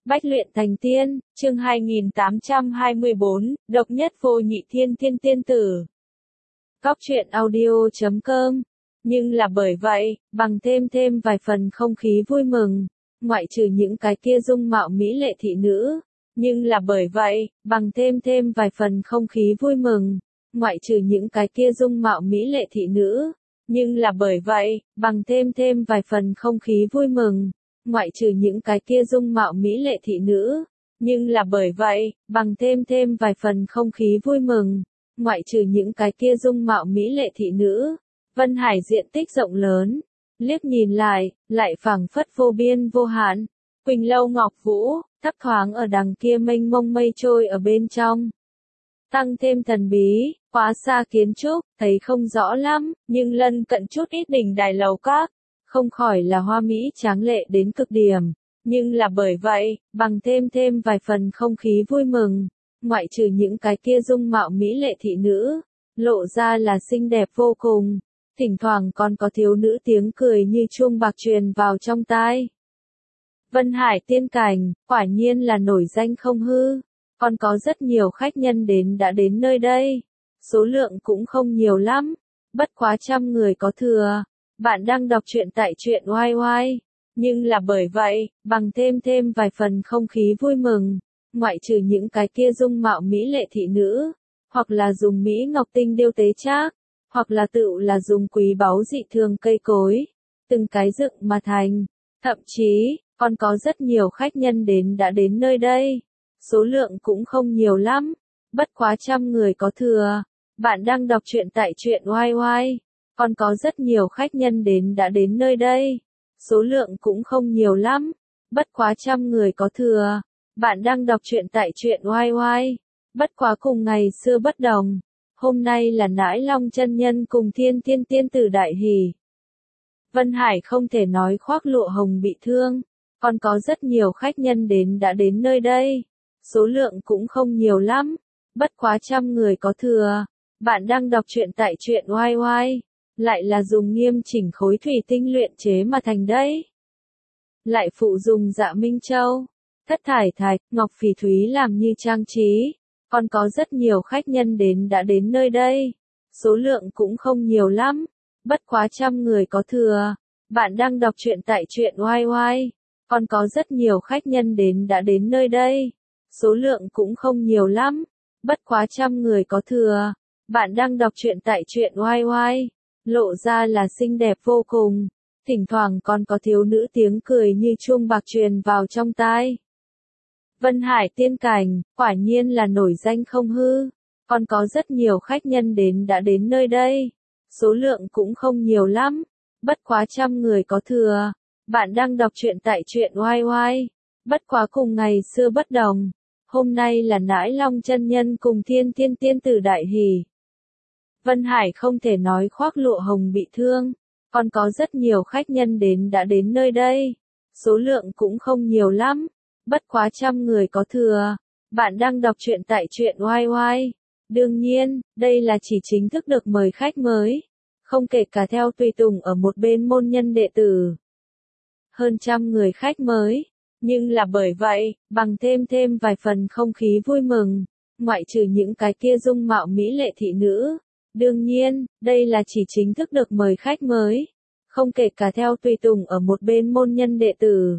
Bách luyện thành tiên, chương 2824, độc nhất vô nhị thiên thiên tiên tử. Cóc truyện audio.com. Nhưng là bởi vậy, bằng thêm vài phần không khí vui mừng, ngoại trừ những cái kia dung mạo mỹ lệ thị nữ. Nhưng là bởi vậy, bằng thêm vài phần không khí vui mừng, ngoại trừ những cái kia dung mạo mỹ lệ thị nữ. Nhưng là bởi vậy, bằng thêm vài phần không khí vui mừng, ngoại trừ những cái kia dung mạo mỹ lệ thị nữ. Nhưng là bởi vậy, bằng thêm vài phần không khí vui mừng, ngoại trừ những cái kia dung mạo mỹ lệ thị nữ. Vân Hải diện tích rộng lớn, liếc nhìn lại phảng phất vô biên vô hạn. Quỳnh lâu ngọc vũ, thấp thoáng ở đằng kia mênh mông mây trôi ở bên trong. Tăng thêm thần bí, quá xa kiến trúc, thấy không rõ lắm, nhưng lân cận chút ít đỉnh đài lầu các, không khỏi là hoa mỹ tráng lệ đến cực điểm. Nhưng là bởi vậy, bằng thêm vài phần không khí vui mừng, ngoại trừ những cái kia dung mạo mỹ lệ thị nữ, lộ ra là xinh đẹp vô cùng. Thỉnh thoảng còn có thiếu nữ tiếng cười như chuông bạc truyền vào trong tai. Vân Hải tiên cảnh, quả nhiên là nổi danh không hư. Còn có rất nhiều khách nhân đã đến nơi đây. Số lượng cũng không nhiều lắm, bất quá 100 người có thừa. Bạn đang đọc truyện tại truyện YY. Nhưng là bởi vậy, bằng thêm vài phần không khí vui mừng, ngoại trừ những cái kia dung mạo mỹ lệ thị nữ, hoặc là dùng mỹ ngọc tinh điêu tế trác, hoặc là tựu là dùng quý báu dị thường cây cối, từng cái dựng mà thành. Thậm chí, còn có rất nhiều khách nhân đã đến nơi đây. Số lượng cũng không nhiều lắm, bất quá 100 người có thừa. Bạn đang đọc truyện tại truyện YY. Còn có rất nhiều khách nhân đã đến nơi đây. Số lượng cũng không nhiều lắm, bất quá 100 người có thừa. Bạn đang đọc truyện tại truyện YY. Bất quá cùng ngày xưa bất đồng. Hôm nay là Nãi Long chân nhân cùng Thiên Thiên tiên tử đại hỷ. Vân Hải không thể nói khoác lụa hồng bị thương. Còn có rất nhiều khách nhân đã đến nơi đây. Số lượng cũng không nhiều lắm, bất quá 100 người có thừa. Bạn đang đọc truyện tại truyện YY. Lại là dùng nghiêm chỉnh khối thủy tinh luyện chế mà thành đấy. Lại phụ dùng dạ minh châu, thất thải thạch, ngọc phỉ thúy làm như trang trí. Còn có rất nhiều khách nhân đã đến nơi đây. Số lượng cũng không nhiều lắm, bất quá 100 người có thừa. Bạn đang đọc truyện tại truyện YY. Còn có rất nhiều khách nhân đã đến nơi đây. Số lượng cũng không nhiều lắm, bất quá 100 người có thừa. Bạn đang đọc truyện tại truyện YY. Lộ ra là xinh đẹp vô cùng. Thỉnh thoảng còn có thiếu nữ tiếng cười như chuông bạc truyền vào trong tai. Vân Hải tiên cảnh, quả nhiên là nổi danh không hư. Còn có rất nhiều khách nhân đã đến nơi đây. Số lượng cũng không nhiều lắm, bất quá 100 người có thừa. Bạn đang đọc truyện tại truyện YY. Bất quá cùng ngày xưa bất đồng. Hôm nay là Nãi Long chân nhân cùng Thiên Thiên tiên tử đại hỷ. Vân Hải không thể nói khoác lụa hồng bị thương. Còn có rất nhiều khách nhân đã đến nơi đây. Số lượng cũng không nhiều lắm, bất quá 100 người có thừa. Bạn đang đọc truyện tại truyện YY. Đương nhiên, đây là chỉ chính thức được mời khách mới, không kể cả theo tùy tùng ở một bên môn nhân đệ tử. Hơn 100 người khách mới. Nhưng là bởi vậy, bằng thêm vài phần không khí vui mừng, ngoại trừ những cái kia dung mạo mỹ lệ thị nữ. Đương nhiên, đây là chỉ chính thức được mời khách mới, không kể cả theo tùy tùng ở một bên môn nhân đệ tử.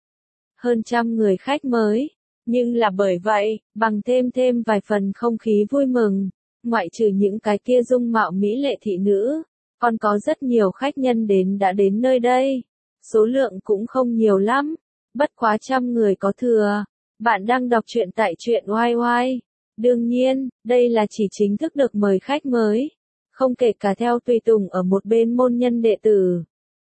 Hơn 100 người khách mới. Nhưng là bởi vậy, bằng thêm vài phần không khí vui mừng, ngoại trừ những cái kia dung mạo mỹ lệ thị nữ. Còn có rất nhiều khách nhân đã đến nơi đây. Số lượng cũng không nhiều lắm, bất quá 100 người có thừa. Bạn đang đọc truyện tại truyện YY. Đương nhiên, đây là chỉ chính thức được mời khách mới, không kể cả theo tùy tùng ở một bên môn nhân đệ tử.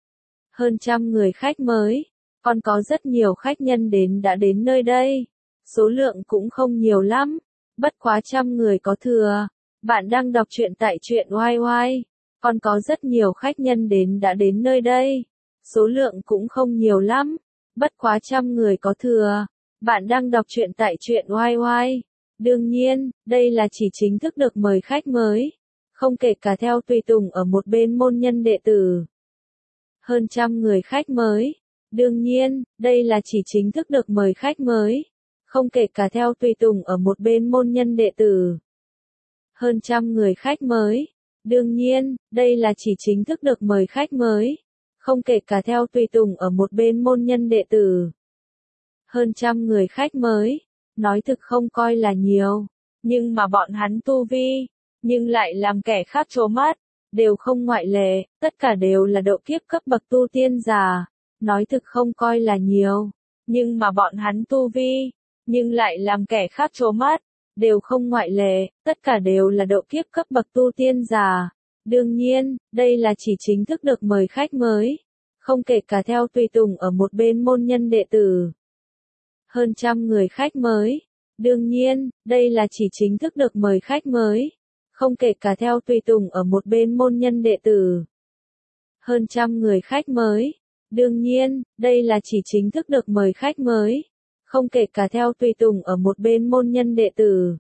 Hơn 100 người khách mới. Còn có rất nhiều khách nhân đã đến nơi đây. Số lượng cũng không nhiều lắm, bất quá 100 người có thừa. Bạn đang đọc truyện tại truyện YY. Còn có rất nhiều khách nhân đã đến nơi đây. Số lượng cũng không nhiều lắm, bất quá 100 người có thừa. Bạn đang đọc truyện tại truyện YY. Đương nhiên, đây là chỉ chính thức được mời khách mới, không kể cả theo tùy tùng ở một bên môn nhân đệ tử. Hơn 100 người khách mới. Đương nhiên, đây là chỉ chính thức được mời khách mới, không kể cả theo tùy tùng ở một bên môn nhân đệ tử. Hơn trăm người khách mới. Đương nhiên, đây là chỉ chính thức được mời khách mới, không kể cả theo tùy tùng ở một bên môn nhân đệ tử. Hơn trăm người khách mới, nói thực không coi là nhiều, nhưng mà bọn hắn tu vi, nhưng lại làm kẻ khác trố mắt, đều không ngoại lệ, tất cả đều là độ kiếp cấp bậc tu tiên giả, nói thực không coi là nhiều, nhưng mà bọn hắn tu vi, nhưng lại làm kẻ khác trố mắt, đều không ngoại lệ, tất cả đều là độ kiếp cấp bậc tu tiên giả. Đương nhiên, đây là chỉ chính thức được mời khách mới, không kể cả theo tùy tùng ở một bên môn nhân đệ tử. Hơn trăm người khách mới. Đương nhiên, đây là chỉ chính thức được mời khách mới, không kể cả theo tùy tùng ở một bên môn nhân đệ tử. Hơn trăm người khách mới. Đương nhiên, đây là chỉ chính thức được mời khách mới, không kể cả theo tùy tùng ở một bên môn nhân đệ tử.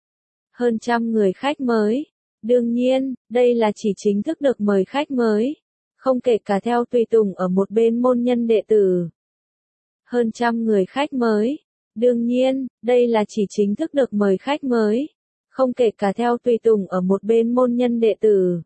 Hơn trăm người khách mới. Đương nhiên, đây là chỉ chính thức được mời khách mới, không kể cả theo tùy tùng ở một bên môn nhân đệ tử. Hơn trăm người khách mới. Đương nhiên, đây là chỉ chính thức được mời khách mới, không kể cả theo tùy tùng ở một bên môn nhân đệ tử.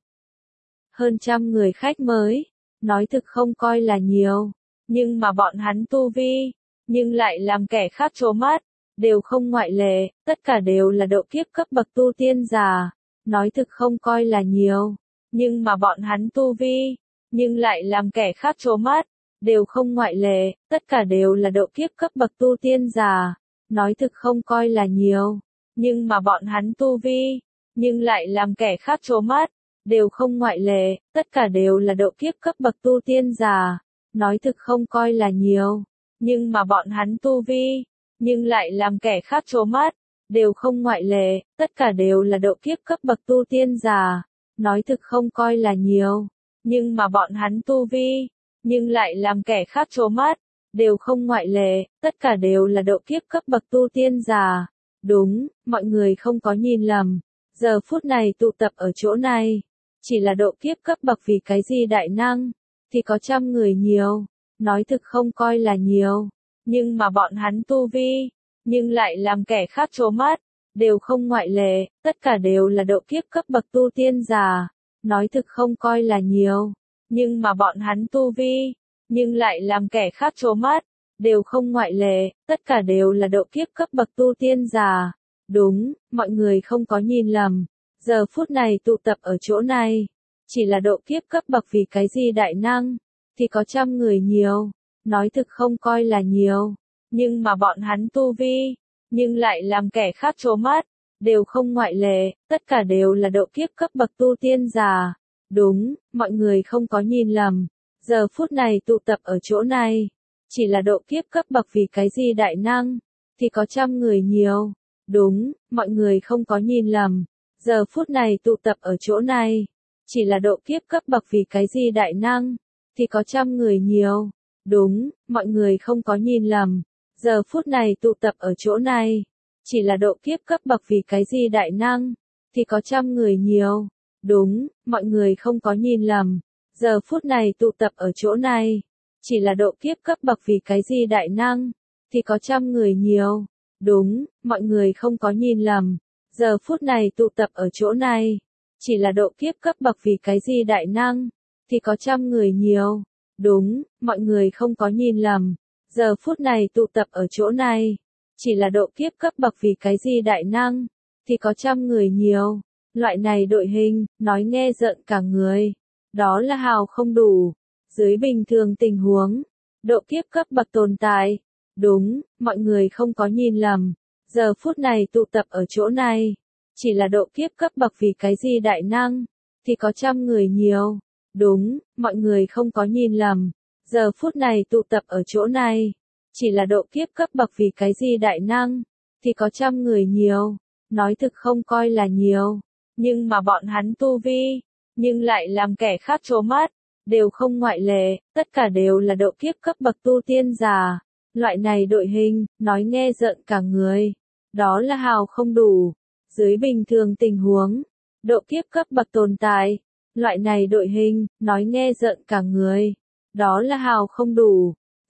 Hơn trăm người khách mới, nói thực không coi là nhiều, nhưng mà bọn hắn tu vi, nhưng lại làm kẻ khác trố mắt, đều không ngoại lệ, tất cả đều là độ kiếp cấp bậc tu tiên giả, nói thực không coi là nhiều, nhưng mà bọn hắn tu vi, nhưng lại làm kẻ khác trố mắt, đều không ngoại lệ, tất cả đều là độ kiếp cấp bậc tu tiên giả, nói thực không coi là nhiều, nhưng mà bọn hắn tu vi, nhưng lại làm kẻ khác trố mắt, đều không ngoại lệ, tất cả đều là độ kiếp cấp bậc tu tiên giả, nói thực không coi là nhiều, nhưng mà bọn hắn tu vi, nhưng lại làm kẻ khác trố mắt, đều không ngoại lệ, tất cả đều là độ kiếp cấp bậc tu tiên giả, nói thực không coi là nhiều, nhưng mà bọn hắn tu vi, nhưng lại làm kẻ khác trố mắt, đều không ngoại lệ, tất cả đều là độ kiếp cấp bậc tu tiên giả. Đúng, mọi người không có nhìn lầm, giờ phút này tụ tập ở chỗ này, chỉ là độ kiếp cấp bậc vì cái gì đại năng, thì có trăm người nhiều, nói thực không coi là nhiều, nhưng mà bọn hắn tu vi, nhưng lại làm kẻ khác trố mắt, đều không ngoại lệ, tất cả đều là độ kiếp cấp bậc tu tiên giả, nói thực không coi là nhiều, nhưng mà bọn hắn tu vi, nhưng lại làm kẻ khác trố mắt, đều không ngoại lệ, tất cả đều là độ kiếp cấp bậc tu tiên giả. Đúng, mọi người không có nhìn lầm, giờ phút này tụ tập ở chỗ này, chỉ là độ kiếp cấp bậc vì cái gì đại năng, thì có trăm người nhiều, nói thực không coi là nhiều, nhưng mà bọn hắn tu vi, nhưng lại làm kẻ khác trố mắt, đều không ngoại lệ, tất cả đều là độ kiếp cấp bậc tu tiên giả. Đúng, mọi người không có nhìn lầm, giờ phút này tụ tập ở chỗ này, chỉ là độ kiếp cấp bậc vì cái gì đại năng, thì có trăm người nhiều. Đúng, mọi người không có nhìn lầm, giờ phút này tụ tập ở chỗ này, chỉ là độ kiếp cấp bậc vì cái gì đại năng, thì có trăm người nhiều. Đúng, mọi người không có nhìn lầm, giờ phút này tụ tập ở chỗ này, chỉ là độ kiếp cấp bậc vì cái gì đại năng, thì có trăm người nhiều. Đúng, mọi người không có nhìn lầm, giờ phút này tụ tập ở chỗ này, chỉ là độ kiếp cấp bậc vì cái gì đại năng, thì có trăm người nhiều. Đúng, mọi người không có nhìn lầm, giờ phút này tụ tập ở chỗ này, chỉ là độ kiếp cấp bậc vì cái gì đại năng, thì có trăm người nhiều. Đúng, mọi người không có nhìn lầm, giờ phút này tụ tập ở chỗ này, chỉ là độ kiếp cấp bậc vì cái gì đại năng, thì có trăm người nhiều. Loại này đội hình, nói nghe rợn cả người. Đó là hào không đủ. Dưới bình thường tình huống, độ kiếp cấp bậc tồn tại. Đúng, mọi người không có nhìn lầm. Giờ phút này tụ tập ở chỗ này, chỉ là độ kiếp cấp bậc vì cái gì đại năng, thì có trăm người nhiều. Đúng, mọi người không có nhìn lầm. Giờ phút này tụ tập ở chỗ này, chỉ là độ kiếp cấp bậc vì cái gì đại năng, thì có trăm người nhiều. Nói thực không coi là nhiều, nhưng mà bọn hắn tu vi, nhưng lại làm kẻ khác trố mắt, đều không ngoại lệ, tất cả đều là độ kiếp cấp bậc tu tiên giả. Loại này đội hình, nói nghe rợn cả người. Đó là hào không đủ. Dưới bình thường tình huống, độ kiếp cấp bậc tồn tại. Loại này đội hình, nói nghe rợn cả người. Đó là hào không đủ.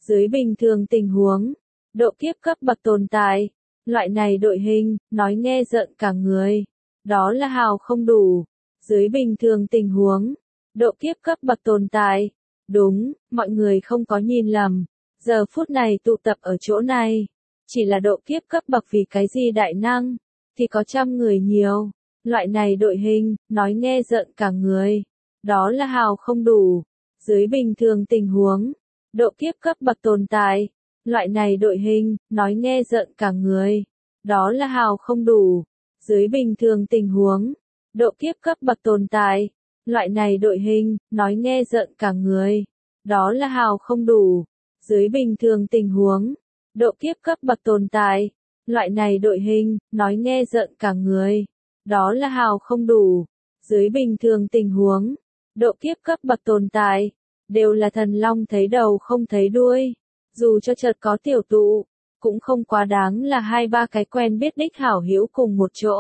Dưới bình thường tình huống, độ kiếp cấp bậc tồn tại, loại này đội hình, nói nghe rợn cả người. Đó là hào không đủ. Dưới bình thường tình huống, độ kiếp cấp bậc tồn tại. Đúng, mọi người không có nhìn lầm. Giờ phút này tụ tập ở chỗ này. Chỉ là độ kiếp cấp bậc vì cái gì đại năng, thì có trăm người nhiều. Loại này đội hình, nói nghe rợn cả người. Đó là hào không đủ. Dưới bình thường tình huống, độ kiếp cấp bậc tồn tại. Loại này đội hình, nói nghe rợn cả người. Đó là hào không đủ. Dưới bình thường tình huống, độ kiếp cấp bậc tồn tại. Loại này đội hình, nói nghe rợn cả người. Đó là hào không đủ. Dưới bình thường tình huống, độ kiếp cấp bậc tồn tại. Loại này đội hình, nói nghe rợn cả người. Đó là hào không đủ. Dưới bình thường tình huống, độ kiếp cấp bậc tồn tại. Đều là thần long thấy đầu không thấy đuôi. Dù cho chợt có tiểu tụ, cũng không quá đáng là hai ba cái quen biết đích hảo hữu cùng một chỗ.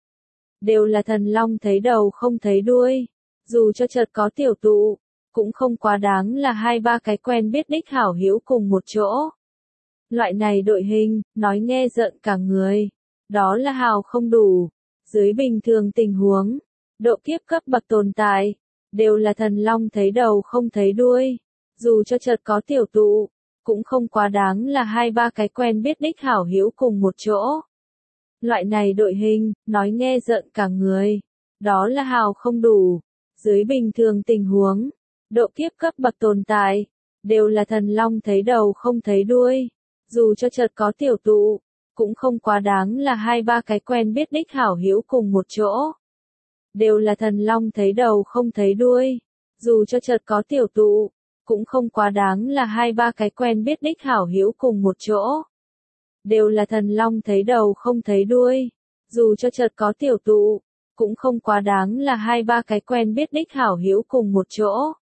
Đều là thần long thấy đầu không thấy đuôi. Dù cho chợt có tiểu tụ, cũng không quá đáng là hai ba cái quen biết đích hảo hữu cùng một chỗ. Loại này đội hình, nói nghe rợn cả người. Đó là hào không đủ. Dưới bình thường tình huống, độ kiếp cấp bậc tồn tại. Đều là thần long thấy đầu không thấy đuôi. Dù cho chợt có tiểu tụ, cũng không quá đáng là hai ba cái quen biết đích hảo hữu cùng một chỗ. Loại này đội hình, nói nghe rợn cả người. Đó là hào không đủ. Dưới bình thường tình huống, độ kiếp cấp bậc tồn tại. Đều là thần long thấy đầu không thấy đuôi. Dù cho chợt có tiểu tụ, cũng không quá đáng là hai ba cái quen biết đích hảo hữu cùng một chỗ. Đều là thần long thấy đầu không thấy đuôi. Dù cho chợt có tiểu tụ, cũng không quá đáng là hai ba cái quen biết đích hảo hữu cùng một chỗ. Đều là thần long thấy đầu không thấy đuôi. Dù cho chợt có tiểu tụ, cũng không quá đáng là hai ba cái quen biết đích hảo hữu cùng một chỗ.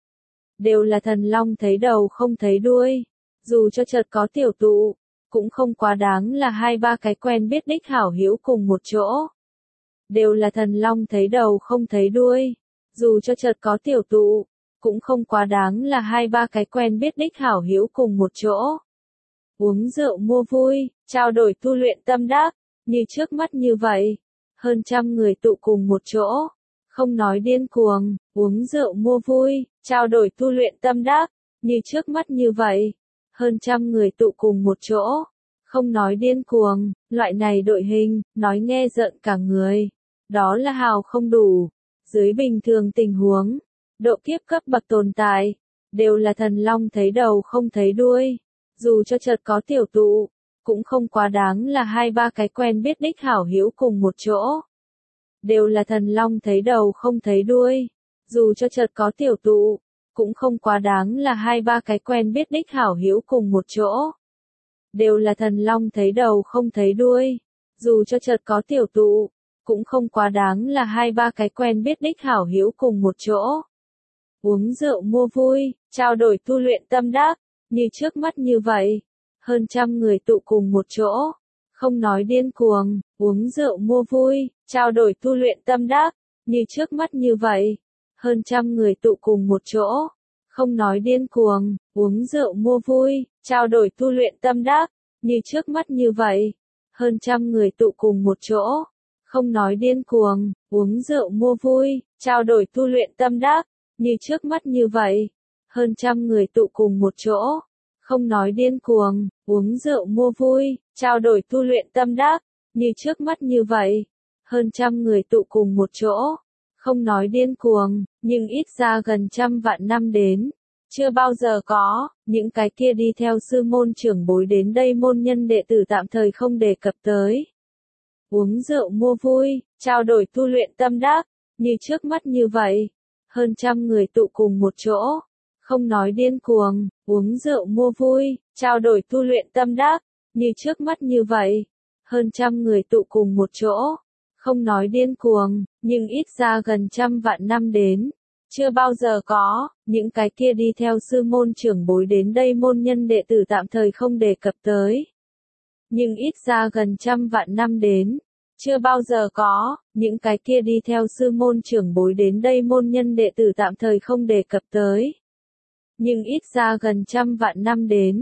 Đều là thần long thấy đầu không thấy đuôi. Dù cho chợt có tiểu tụ, cũng không quá đáng là hai ba cái quen biết đích hảo hữu cùng một chỗ. Đều là thần long thấy đầu không thấy đuôi. Dù cho chợt có tiểu tụ, cũng không quá đáng là hai ba cái quen biết đích hảo hữu cùng một chỗ. Uống rượu mua vui, trao đổi tu luyện tâm đắc, như trước mắt như vậy. Hơn trăm người tụ cùng một chỗ. Không nói điên cuồng, uống rượu mua vui, trao đổi tu luyện tâm đắc, như trước mắt như vậy. Hơn trăm người tụ cùng một chỗ. Không nói điên cuồng, loại này đội hình, nói nghe rợn cả người. Đó là hào không đủ. Dưới bình thường tình huống, độ kiếp cấp bậc tồn tại. Đều là thần long thấy đầu không thấy đuôi. Dù cho chợt có tiểu tụ, cũng không quá đáng là hai ba cái quen biết đích hảo hữu cùng một chỗ. Đều là thần long thấy đầu không thấy đuôi. Dù cho chợt có tiểu tụ, cũng không quá đáng là hai ba cái quen biết đích hảo hữu cùng một chỗ. Đều là thần long thấy đầu không thấy đuôi. Dù cho chợt có tiểu tụ, cũng không quá đáng là hai ba cái quen biết đích hảo hữu cùng một chỗ. Uống rượu mua vui, trao đổi tu luyện tâm đắc, như trước mắt như vậy. Hơn trăm người tụ cùng một chỗ. Không nói điên cuồng, uống rượu mua vui, trao đổi tu luyện tâm đắc, như trước mắt như vậy. Hơn trăm người tụ cùng một chỗ. Không nói điên cuồng, uống rượu mua vui, trao đổi tu luyện tâm đắc, như trước mắt như vậy. Hơn trăm người tụ cùng một chỗ. Không nói điên cuồng, uống rượu mua vui, trao đổi tu luyện tâm đắc, như trước mắt như vậy. Hơn trăm người tụ cùng một chỗ. Không nói điên cuồng, uống rượu mua vui, trao đổi tu luyện tâm đắc, như trước mắt như vậy. Hơn trăm người tụ cùng một chỗ. Không nói điên cuồng, nhưng ít ra gần trăm vạn năm đến. Chưa bao giờ có, những cái kia đi theo sư môn trưởng bối đến đây môn nhân đệ tử tạm thời không đề cập tới. Uống rượu mua vui, trao đổi tu luyện tâm đắc, như trước mắt như vậy. Hơn trăm người tụ cùng một chỗ. Không nói điên cuồng, uống rượu mua vui, trao đổi tu luyện tâm đắc, như trước mắt như vậy. Hơn trăm người tụ cùng một chỗ. Không nói điên cuồng, nhưng ít ra gần trăm vạn năm đến. Chưa bao giờ có, những cái kia đi theo sư môn trưởng bối đến đây môn nhân đệ tử tạm thời không đề cập tới. Nhưng ít ra gần trăm vạn năm đến. Chưa bao giờ có, những cái kia đi theo sư môn trưởng bối đến đây môn nhân đệ tử tạm thời không đề cập tới. Nhưng ít ra gần trăm vạn năm đến.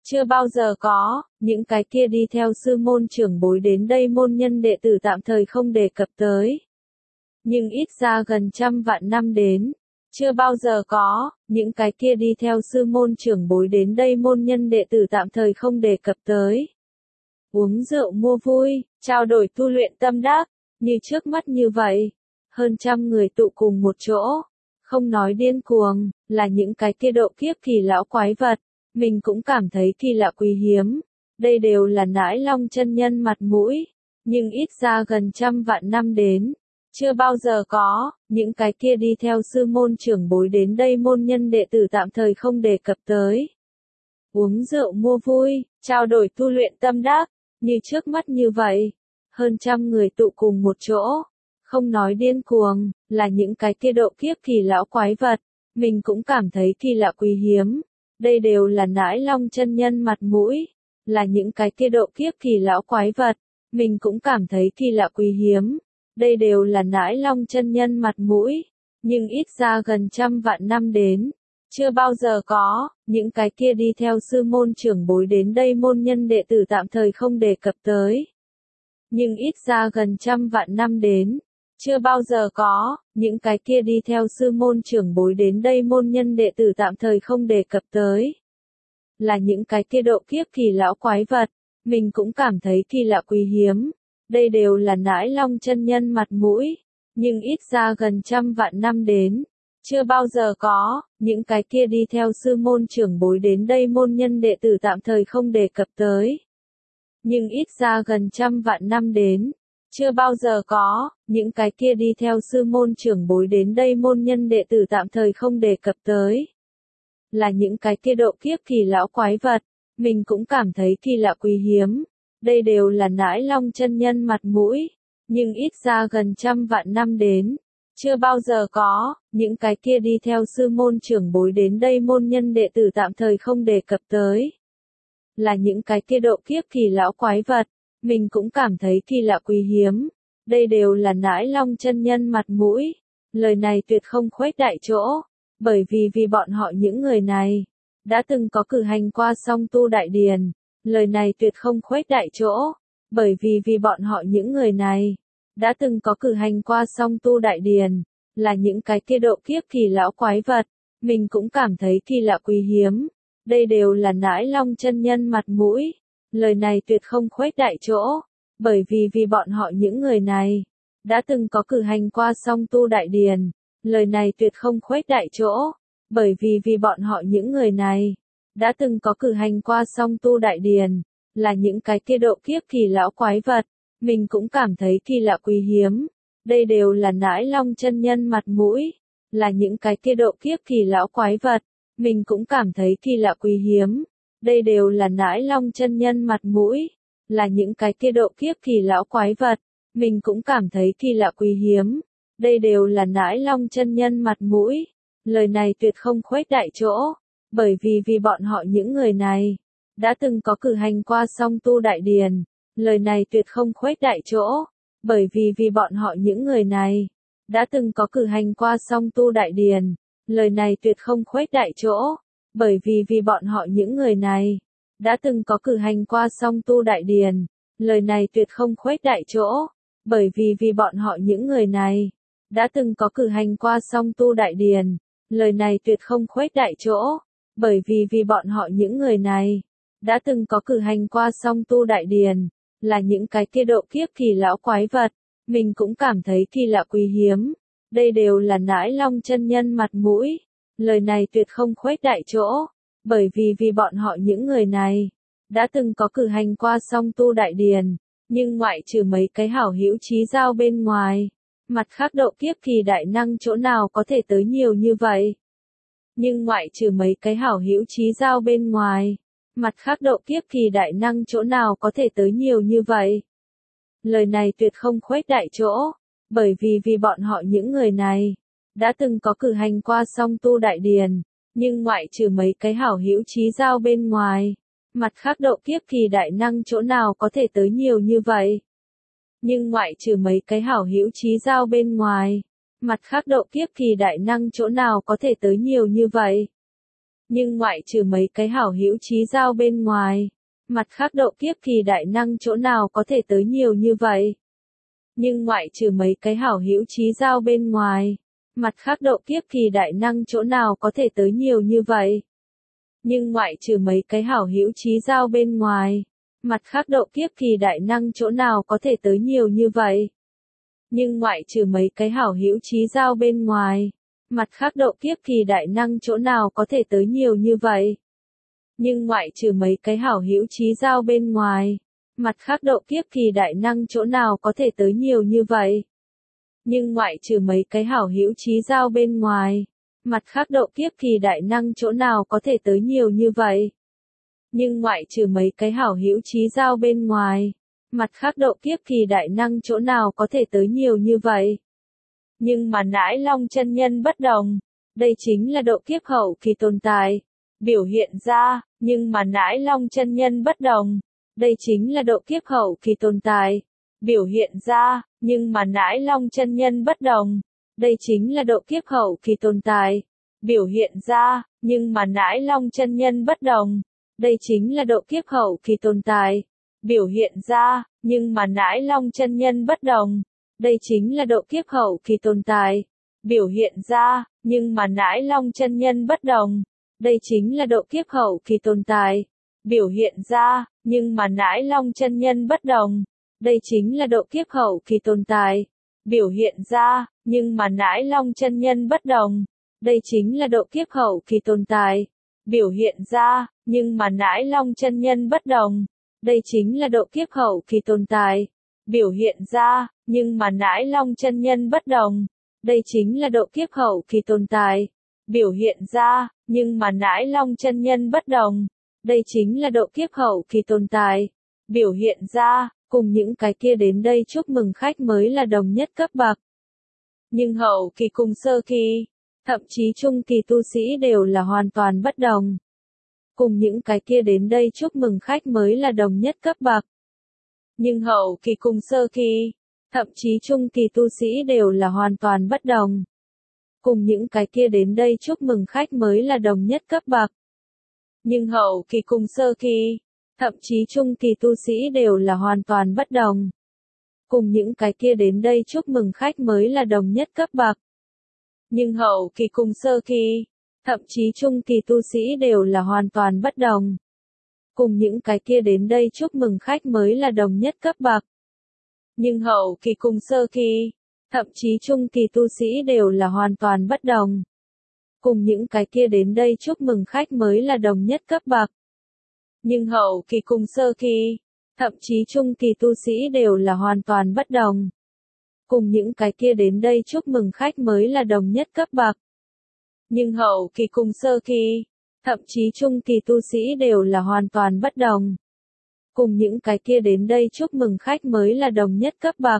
chưa bao giờ có, những cái kia đi theo sư môn trưởng bối đến đây môn nhân đệ tử tạm thời không đề cập tới. Nhưng ít ra gần trăm vạn năm đến, chưa bao giờ có, những cái kia đi theo sư môn trưởng bối đến đây môn nhân đệ tử tạm thời không đề cập tới. Uống rượu mua vui, trao đổi tu luyện tâm đắc, như trước mắt như vậy. Hơn trăm người tụ cùng một chỗ, không nói điên cuồng, là những cái kia độ kiếp kỳ lão quái vật, mình cũng cảm thấy kỳ lạ quý hiếm. Đây đều là nãi long chân nhân mặt mũi, nhưng ít ra gần trăm vạn năm đến, chưa bao giờ có, những cái kia đi theo sư môn trưởng bối đến đây môn nhân đệ tử tạm thời không đề cập tới. Uống rượu mua vui, trao đổi tu luyện tâm đắc, như trước mắt như vậy. Hơn trăm người tụ cùng một chỗ, không nói điên cuồng, là những cái kia độ kiếp kỳ lão quái vật, mình cũng cảm thấy kỳ lạ quý hiếm. Đây đều là nãi long chân nhân mặt mũi, là những cái kia độ kiếp kỳ lão quái vật, mình cũng cảm thấy kỳ lạ quý hiếm. Đây đều là nãi long chân nhân mặt mũi, nhưng ít ra gần trăm vạn năm đến, chưa bao giờ có, những cái kia đi theo sư môn trưởng bối đến đây môn nhân đệ tử tạm thời không đề cập tới. Nhưng ít ra gần trăm vạn năm đến, chưa bao giờ có, những cái kia đi theo sư môn trưởng bối đến đây môn nhân đệ tử tạm thời không đề cập tới. Là những cái kia độ kiếp kỳ lão quái vật, mình cũng cảm thấy kỳ lạ quý hiếm. Đây đều là nãi long chân nhân mặt mũi, nhưng ít ra gần trăm vạn năm đến, chưa bao giờ có, những cái kia đi theo sư môn trưởng bối đến đây môn nhân đệ tử tạm thời không đề cập tới. Nhưng ít ra gần trăm vạn năm đến, chưa bao giờ có, những cái kia đi theo sư môn trưởng bối đến đây môn nhân đệ tử tạm thời không đề cập tới. Là những cái kia độ kiếp kỳ lão quái vật, mình cũng cảm thấy kỳ lạ quý hiếm. Đây đều là nãi long chân nhân mặt mũi, nhưng ít ra gần trăm vạn năm đến, chưa bao giờ có, những cái kia đi theo sư môn trưởng bối đến đây môn nhân đệ tử tạm thời không đề cập tới. Là những cái kia độ kiếp kỳ lão quái vật, mình cũng cảm thấy kỳ lạ quý hiếm. Đây đều là nãi long chân nhân mặt mũi, lời này tuyệt không khuếch đại chỗ, bởi vì bọn họ những người này, đã từng có cử hành qua song tu đại điền. Lời này tuyệt không khuếch đại chỗ, bởi vì bọn họ những người này, đã từng có cử hành qua song tu đại điền, là những cái kia độ kiếp kỳ lão quái vật, mình cũng cảm thấy kỳ lạ quý hiếm. Đây đều là nãi long chân nhân mặt mũi, lời này tuyệt không khuếch đại chỗ, bởi vì bọn họ những người này, đã từng có cử hành qua song tu đại điền, lời này tuyệt không khuếch đại chỗ, bởi vì bọn họ những người này, đã từng có cử hành qua song tu đại điền, là những cái kia độ kiếp kỳ lão quái vật, mình cũng cảm thấy kỳ lạ quý hiếm. Đây đều là nãi long chân nhân mặt mũi, là những cái kia độ kiếp kỳ lão quái vật, mình cũng cảm thấy kỳ lạ quý hiếm. Đây đều là nãi long chân nhân mặt mũi, là những cái kia độ kiếp kỳ lão quái vật, mình cũng cảm thấy kỳ lạ quý hiếm. Đây đều là nãi long chân nhân mặt mũi, lời này tuyệt không khuếch đại chỗ, bởi vì bọn họ những người này, đã từng có cử hành qua song tu đại điền, lời này tuyệt không khuếch đại chỗ, bởi vì bọn họ những người này, đã từng có cử hành qua song tu đại điền, lời này tuyệt không khuếch đại chỗ, bởi vì bọn họ những người này, đã từng có cử hành qua song tu đại điền, lời này tuyệt không khuếch đại chỗ, bởi vì bọn họ những người này, đã từng có cử hành qua song tu đại điền, lời này tuyệt không khuếch đại chỗ, bởi vì bọn họ những người này, đã từng có cử hành qua song tu đại điền, là những cái kia độ kiếp kỳ lão quái vật, mình cũng cảm thấy kỳ lạ quý hiếm. Đây đều là nãi long chân nhân mặt mũi, lời này tuyệt không khuếch đại chỗ, bởi vì bọn họ những người này, đã từng có cử hành qua song tu đại điền, nhưng ngoại trừ mấy cái hảo hữu chí giao bên ngoài, mặt khác độ kiếp kỳ đại năng chỗ nào có thể tới nhiều như vậy. Nhưng ngoại trừ mấy cái hảo hữu chí giao bên ngoài, mặt khác độ kiếp kỳ đại năng chỗ nào có thể tới nhiều như vậy. Lời này tuyệt không khuếch đại chỗ, bởi vì bọn họ những người này, đã từng có cử hành qua song tu đại điền, nhưng ngoại trừ mấy cái hảo hữu chí giao bên ngoài, mặt khác độ kiếp kỳ đại năng chỗ nào có thể tới nhiều như vậy. Nhưng ngoại trừ mấy cái hảo hữu chí giao bên ngoài, mặt khác độ kiếp kỳ đại năng chỗ nào có thể tới nhiều như vậy. Nhưng ngoại trừ mấy cái hảo hữu chí giao bên ngoài, mặt khác độ kiếp kỳ đại năng chỗ nào có thể tới nhiều như vậy. Nhưng ngoại trừ mấy cái hảo hữu chí giao bên ngoài, mặt khác độ kiếp kỳ đại năng chỗ nào có thể tới nhiều như vậy. Nhưng ngoại trừ mấy cái hảo hữu chí giao bên ngoài, mặt khác độ kiếp kỳ đại năng chỗ nào có thể tới nhiều như vậy. Nhưng ngoại trừ mấy cái hảo hữu chí giao bên ngoài, mặt khác độ kiếp kỳ đại năng chỗ nào có thể tới nhiều như vậy. Nhưng ngoại trừ mấy cái hảo hữu chí giao bên ngoài, mặt khác độ kiếp kỳ đại năng chỗ nào có thể tới nhiều như vậy. Nhưng ngoại trừ mấy cái hảo hữu chí giao bên ngoài, mặt khác độ kiếp kỳ đại năng chỗ nào có thể tới nhiều như vậy. Nhưng ngoại trừ mấy cái hảo hữu chí giao bên ngoài, mặt khác độ kiếp kỳ đại năng chỗ nào có thể tới nhiều như vậy. Nhưng mà Nãi Long chân nhân bất đồng, đây chính là độ kiếp hậu kỳ tồn tại, biểu hiện ra, nhưng mà Nãi Long chân nhân bất đồng, đây chính là độ kiếp hậu kỳ tồn tại, biểu hiện ra, nhưng mà Nãi Long chân nhân bất đồng, đây chính là độ kiếp hậu kỳ tồn tại, biểu hiện ra, nhưng mà Nãi Long chân nhân bất đồng, đây chính là độ kiếp hậu kỳ tồn tại, biểu hiện ra, nhưng mà Nãi Long chân nhân bất đồng, đây chính là độ kiếp hậu kỳ tồn tại, biểu hiện ra, nhưng mà Nãi Long chân nhân bất đồng, đây chính là độ kiếp hậu kỳ tồn tại, biểu hiện ra, nhưng mà Nãi Long chân nhân bất đồng, đây chính là độ kiếp hậu kỳ tồn tại, biểu hiện ra, nhưng mà Nãi Long chân nhân bất đồng, đây chính là độ kiếp hậu kỳ tồn tại, biểu hiện ra, nhưng mà Nãi Long chân nhân bất đồng, đây chính là độ kiếp hậu kỳ tồn tại, biểu hiện ra, nhưng mà Nãi Long chân nhân bất đồng, đây chính là độ kiếp hậu kỳ tồn tại, biểu hiện ra, nhưng mà Nãi Long chân nhân bất đồng, đây chính là độ kiếp hậu kỳ tồn tại, biểu hiện ra, cùng những cái kia đến đây chúc mừng khách mới là đồng nhất cấp bậc. Nhưng hậu kỳ cùng sơ kỳ, thậm chí trung kỳ tu sĩ đều là hoàn toàn bất đồng. Cùng những cái kia đến đây chúc mừng khách mới là đồng nhất cấp bậc. Nhưng hậu kỳ cùng sơ kỳ, thậm chí trung kỳ tu sĩ đều là hoàn toàn bất đồng. Cùng những cái kia đến đây chúc mừng khách mới là đồng nhất cấp bậc. Nhưng hậu kỳ cùng sơ kỳ, thậm chí trung kỳ tu sĩ đều là hoàn toàn bất đồng. Cùng những cái kia đến đây chúc mừng khách mới là đồng nhất cấp bậc. Nhưng hậu kỳ cùng sơ kỳ, thậm chí trung kỳ tu sĩ đều là hoàn toàn bất đồng. Cùng những cái kia đến đây chúc mừng khách mới là đồng nhất cấp bậc. Nhưng hậu kỳ cùng sơ kỳ, thậm chí trung kỳ tu sĩ đều là hoàn toàn bất đồng. Cùng những cái kia đến đây chúc mừng khách mới là đồng nhất cấp bậc. Nhưng hậu kỳ cùng sơ kỳ, thậm chí trung kỳ tu sĩ đều là hoàn toàn bất đồng. Cùng những cái kia đến đây chúc mừng khách mới là đồng nhất cấp bậc. Nhưng hậu kỳ cùng sơ kỳ, thậm chí trung kỳ tu sĩ đều là hoàn toàn bất đồng. Cùng những cái kia đến đây chúc mừng khách mới là đồng nhất cấp bậc.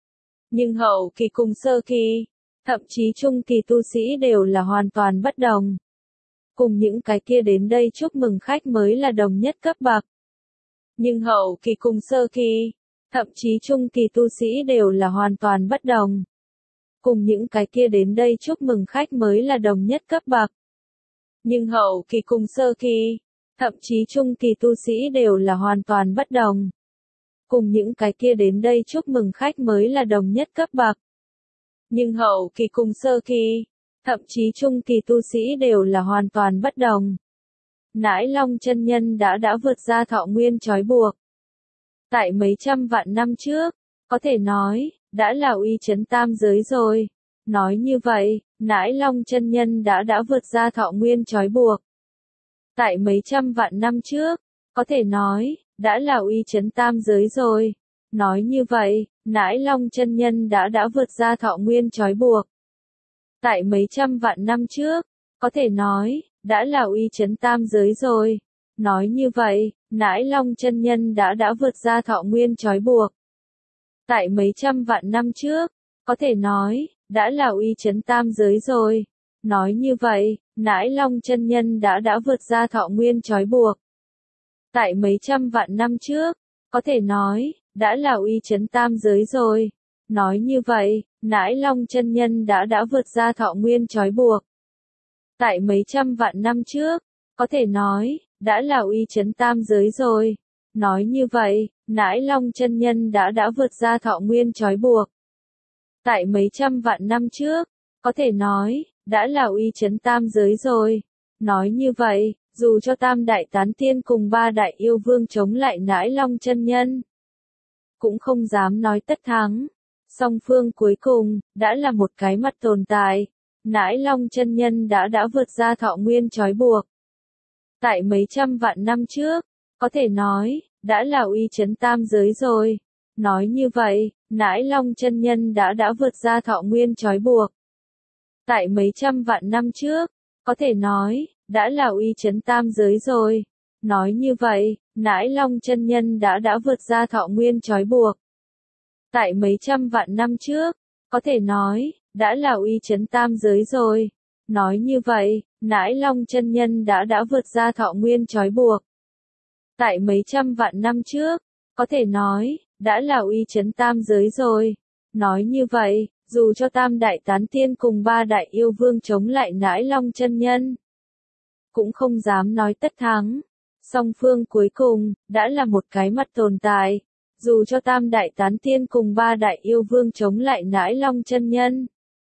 Nhưng hậu kỳ cùng sơ kỳ, thậm chí trung kỳ tu sĩ đều là hoàn toàn bất đồng. Cùng những cái kia đến đây chúc mừng khách mới là đồng nhất cấp bậc. Nhưng hậu kỳ cùng sơ kỳ, thậm chí trung kỳ tu sĩ đều là hoàn toàn bất đồng. Cùng những cái kia đến đây chúc mừng khách mới là đồng nhất cấp bậc. Nhưng hậu kỳ cùng sơ kỳ, thậm chí trung kỳ tu sĩ đều là hoàn toàn bất đồng. Cùng những cái kia đến đây chúc mừng khách mới là đồng nhất cấp bậc. Nhưng hậu kỳ cùng sơ kỳ, thậm chí trung kỳ tu sĩ đều là hoàn toàn bất đồng. Nãi Long chân nhân đã vượt ra thọ nguyên trói buộc. Tại mấy trăm vạn năm trước, có thể nói, đã là uy chấn tam giới rồi. Nói như vậy, Nãi Long chân nhân đã vượt ra thọ nguyên trói buộc. Tại mấy trăm vạn năm trước, có thể nói, đã là uy chấn tam giới rồi. Nói như vậy, Nãi Long chân nhân đã vượt ra thọ nguyên trói buộc. Tại mấy trăm vạn năm trước, có thể nói, đã là uy chấn tam giới rồi. Nói như vậy, Nãi Long chân nhân đã vượt ra thọ nguyên trói buộc. Tại mấy trăm vạn năm trước, có thể nói, đã là uy chấn tam giới rồi. Nói như vậy, Nãi Long chân nhân đã vượt ra thọ nguyên trói buộc. Tại mấy trăm vạn năm trước, có thể nói, đã là uy chấn tam giới rồi. Nói như vậy, Nãi Long chân nhân đã vượt ra thọ nguyên trói buộc. Tại mấy trăm vạn năm trước, có thể nói, đã là uy chấn tam giới rồi. Nói như vậy, Nãi Long chân nhân đã vượt ra thọ nguyên trói buộc. Tại mấy trăm vạn năm trước, có thể nói, đã là uy chấn tam giới rồi. Nói như vậy, dù cho tam đại tán tiên cùng ba đại yêu vương chống lại Nãi Long chân nhân, cũng không dám nói tất thắng. Song phương cuối cùng, đã là một cái mặt tồn tại. Nãi Long chân nhân đã vượt ra thọ nguyên trói buộc. Tại mấy trăm vạn năm trước, có thể nói, đã là uy chấn tam giới rồi. Nói như vậy, Nãi Long chân nhân đã vượt ra thọ nguyên trói buộc. Tại mấy trăm vạn năm trước, có thể nói, đã là uy chấn tam giới rồi. Nói như vậy, Nãi Long chân nhân đã vượt ra thọ nguyên trói buộc. Tại mấy trăm vạn năm trước, có thể nói, đã là uy chấn tam giới rồi. Nói như vậy, Nãi Long chân nhân đã vượt ra thọ nguyên trói buộc. Tại mấy trăm vạn năm trước, có thể nói, đã là uy chấn tam giới rồi. Nói như vậy, dù cho tam đại tán tiên cùng ba đại yêu vương chống lại Nãi Long chân nhân, cũng không dám nói tất thắng. Song phương cuối cùng, đã là một cái mặt tồn tại. Dù cho tam đại tán tiên cùng ba đại yêu vương chống lại Nãi Long chân nhân,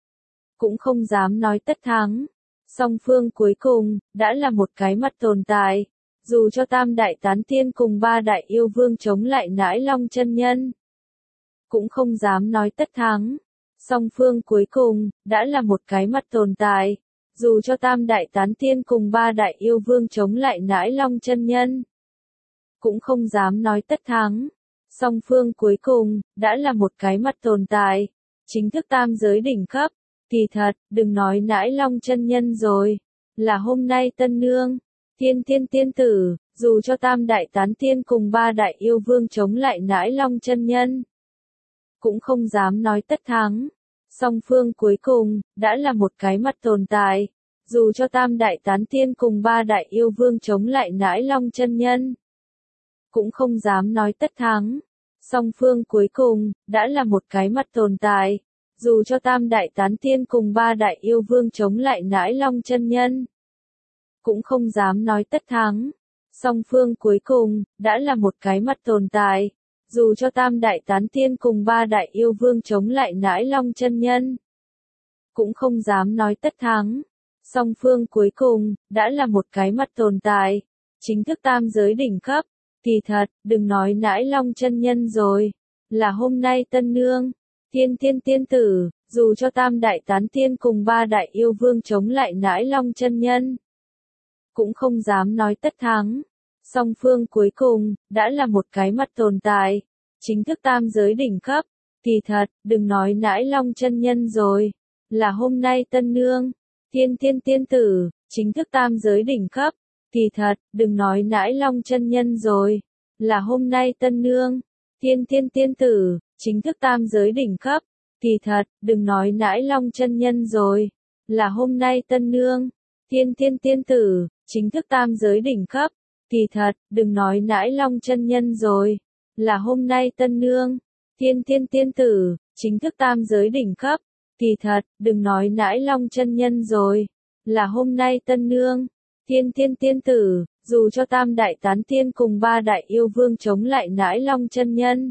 cũng không dám nói tất thắng. Song phương cuối cùng, đã là một cái mặt tồn tại. Dù cho tam đại tán tiên cùng ba đại yêu vương chống lại Nãi Long chân nhân, cũng không dám nói tất thắng. Song phương cuối cùng, đã là một cái mặt tồn tại. Dù cho tam đại tán tiên cùng ba đại yêu vương chống lại Nãi Long chân nhân, cũng không dám nói tất thắng. Song phương cuối cùng, đã là một cái mặt tồn tại. Chính thức tam giới đỉnh cấp. Kỳ thật, đừng nói Nãi Long chân nhân rồi. Là hôm nay tân nương, tiên tiên tử, dù cho tam đại tán tiên cùng ba đại yêu vương chống lại Nãi Long chân nhân, cũng không dám nói tất thắng. Song phương cuối cùng, đã là một cái mặt tồn tại. Dù cho tam đại tán tiên cùng ba đại yêu vương chống lại Nãi Long chân nhân, cũng không dám nói tất thắng. Song phương cuối cùng, đã là một cái mặt tồn tại. Dù cho tam đại tán tiên cùng ba đại yêu vương chống lại Nãi Long chân nhân, cũng không dám nói tất thắng. Song phương cuối cùng, đã là một cái mặt tồn tại. Dù cho tam đại tán tiên cùng ba đại yêu vương chống lại Nãi Long chân nhân, cũng không dám nói tất thắng. Song phương cuối cùng, đã là một cái mặt tồn tại. Chính thức tam giới đỉnh cấp. Kỳ thật, đừng nói Nãi Long chân nhân rồi. Là hôm nay tân nương, tiên tiên tử, dù cho tam đại tán tiên cùng ba đại yêu vương chống lại Nãi Long chân nhân, cũng không dám nói tất thắng. Song phương cuối cùng, đã là một cái mặt tồn tại. Chính thức tam giới đỉnh cấp. Kỳ thật, đừng nói Nãi Long chân nhân rồi. Là hôm nay tân nương, tiên tiên tử, chính thức tam giới đỉnh cấp. Kỳ thật, đừng nói Nãi Long chân nhân rồi. Là hôm nay tân nương, tiên tiên tử, chính thức tam giới đỉnh cấp. Kỳ thật, đừng nói Nãi Long chân nhân rồi. Là hôm nay tân nương, tiên tiên tử, chính thức tam giới đỉnh cấp. Kỳ thật, đừng nói Nãi Long chân nhân rồi. Là hôm nay tân nương, tiên tiên tử, chính thức tam giới đỉnh cấp. Kỳ thật, đừng nói Nãi Long chân nhân rồi. Là hôm nay tân nương, tiên tiên tử, dù cho tam đại tán tiên cùng ba đại yêu vương chống lại Nãi Long chân nhân,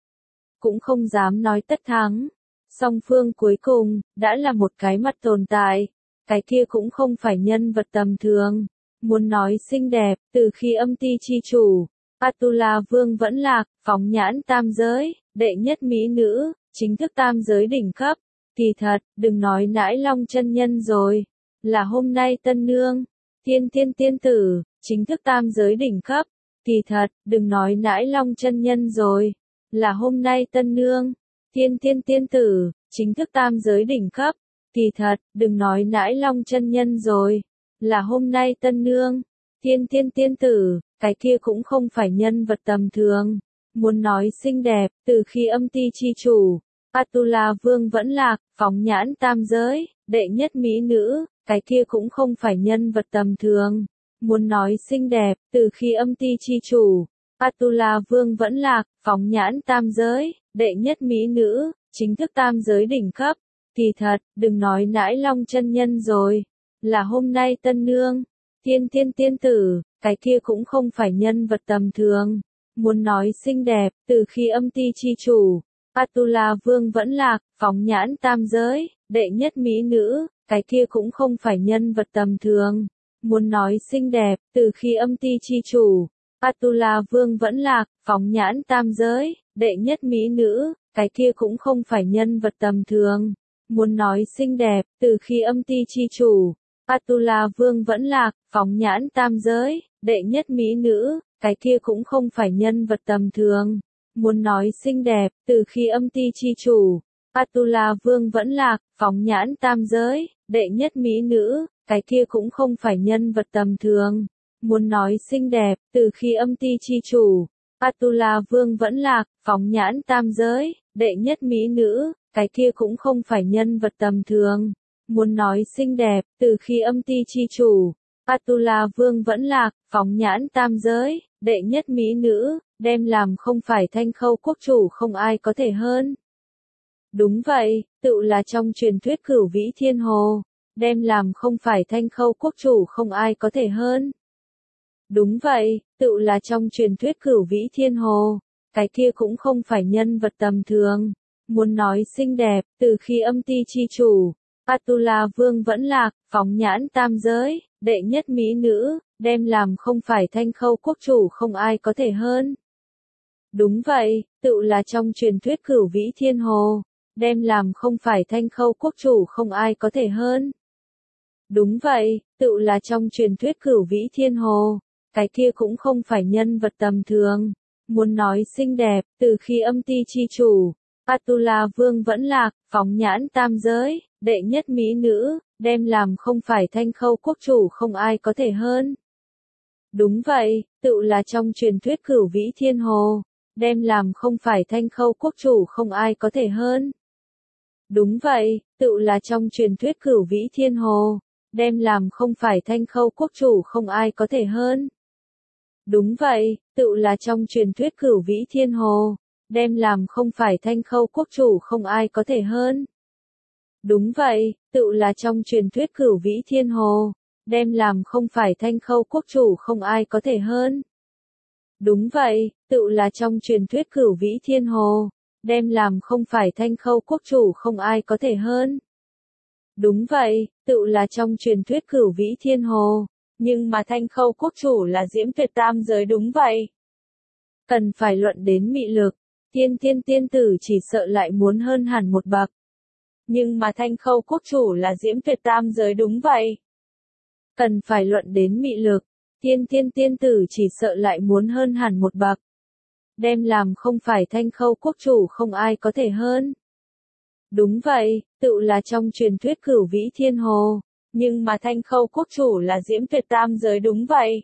cũng không dám nói tất thắng. Song phương cuối cùng, đã là một cái mặt tồn tại. Cái kia cũng không phải nhân vật tầm thường. Muốn nói xinh đẹp, từ khi âm ti chi chủ, Atula Vương Vẫn Lạc, phóng nhãn tam giới, đệ nhất mỹ nữ, chính thức tam giới đỉnh cấp. Kỳ thật, đừng nói Nãi Long chân nhân rồi. Là hôm nay tân nương, tiên tiên tử, chính thức tam giới đỉnh cấp. Kỳ thật, đừng nói Nãi Long chân nhân rồi. Là hôm nay tân nương, tiên tiên tử, chính thức tam giới đỉnh cấp. Kỳ thật, đừng nói Nãi Long chân nhân rồi. Là hôm nay tân nương, tiên tiên tử, cái kia cũng không phải nhân vật tầm thường. Muốn nói xinh đẹp, từ khi âm ti chi chủ, Atula Vương Vẫn Lạc, phóng nhãn tam giới, đệ nhất mỹ nữ, cái kia cũng không phải nhân vật tầm thường. Muốn nói xinh đẹp, từ khi âm ti chi chủ, Atula Vương Vẫn Lạc, phóng nhãn tam giới, đệ nhất mỹ nữ, chính thức tam giới đỉnh cấp. Kỳ thật, đừng nói Nãi Long chân nhân rồi. Là hôm nay tân nương, Tiên tiên tiên tử, cái kia cũng không phải nhân vật tầm thường. Muốn nói xinh đẹp, từ khi âm ti chi chủ, Atula Vương vẫn lạc, phóng nhãn tam giới, đệ nhất mỹ nữ, cái kia cũng không phải nhân vật tầm thường. Muốn nói xinh đẹp, từ khi âm ti chi chủ, Atula Vương vẫn lạc, phóng nhãn tam giới, đệ nhất mỹ nữ, cái kia cũng không phải nhân vật tầm thường. Muốn nói xinh đẹp, từ khi âm ti chi chủ, Atula Vương vẫn lạc, phóng nhãn tam giới, đệ nhất mỹ nữ, cái kia cũng không phải nhân vật tầm thường. Muốn nói xinh đẹp, từ khi âm ti chi chủ, Atula Vương vẫn lạc, phóng nhãn tam giới, đệ nhất mỹ nữ, cái kia cũng không phải nhân vật tầm thường. Muốn nói xinh đẹp, từ khi âm ti chi chủ, Atula Vương vẫn lạc, phóng nhãn tam giới, đệ nhất mỹ nữ, cái kia cũng không phải nhân vật tầm thường. Muốn nói xinh đẹp, từ khi âm ti chi chủ, Atula Vương vẫn lạc, phóng nhãn tam giới, đệ nhất mỹ nữ, đem làm không phải Thanh Khâu quốc chủ không ai có thể hơn. Đúng vậy, tự là trong truyền thuyết Cửu Vĩ Thiên Hồ, đem làm không phải Thanh Khâu quốc chủ không ai có thể hơn. Đúng vậy, tự là trong truyền thuyết Cửu Vĩ Thiên Hồ, cái kia cũng không phải nhân vật tầm thường. Muốn nói xinh đẹp, từ khi âm ti chi chủ, Atula Vương vẫn lạc, phóng nhãn tam giới, đệ nhất mỹ nữ, đem làm không phải Thanh Khâu quốc chủ không ai có thể hơn. Đúng vậy, tự là trong truyền thuyết Cửu Vĩ Thiên Hồ, đem làm không phải Thanh Khâu quốc chủ không ai có thể hơn. Đúng vậy, tự là trong truyền thuyết Cửu Vĩ Thiên Hồ, cái kia cũng không phải nhân vật tầm thường. Muốn nói xinh đẹp, từ khi âm ti chi chủ, Atula Vương vẫn lạc, phóng nhãn tam giới, đệ nhất mỹ nữ, đem làm không phải Thanh Khâu quốc chủ không ai có thể hơn. Đúng vậy, tự là trong truyền thuyết Cửu Vĩ Thiên Hồ, đem làm không phải Thanh Khâu quốc chủ không ai có thể hơn. Đúng vậy, tự là trong truyền thuyết Cửu Vĩ Thiên Hồ, đem làm không phải Thanh Khâu quốc chủ không ai có thể hơn. Đúng vậy, tự là trong truyền thuyết Cửu Vĩ Thiên Hồ, đem làm không phải Thanh Khâu quốc chủ không ai có thể hơn. Đúng vậy, tự là trong truyền thuyết Cửu Vĩ Thiên Hồ, đem làm không phải Thanh Khâu quốc chủ không ai có thể hơn. Đúng vậy, tự là trong truyền thuyết Cửu Vĩ Thiên Hồ, đem làm không phải Thanh Khâu quốc chủ không ai có thể hơn. Đúng vậy, tự là trong truyền thuyết Cửu Vĩ Thiên Hồ, nhưng mà Thanh Khâu quốc chủ là Diễm Tuyệt tam giới đúng vậy. Cần phải luận đến mị lực, tiên tiên tiên tử chỉ sợ lại muốn hơn hẳn một bậc. Nhưng mà Thanh Khâu quốc chủ là Diễm Tuyệt tam giới đúng vậy. Cần phải luận đến mị lực, tiên tiên tiên tử chỉ sợ lại muốn hơn hẳn một bậc. Đem làm không phải Thanh Khâu quốc chủ không ai có thể hơn. Đúng vậy, tự là trong truyền thuyết Cửu Vĩ Thiên Hồ, nhưng mà Thanh Khâu quốc chủ là Diễm Tuyệt tam giới đúng vậy.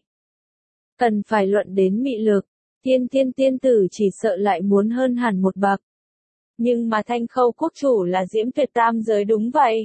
Cần phải luận đến mị lực, tiên tiên tiên tử chỉ sợ lại muốn hơn hẳn một bậc. Nhưng mà Thanh Khâu quốc chủ là Diễm Tuyệt tam giới đúng vậy.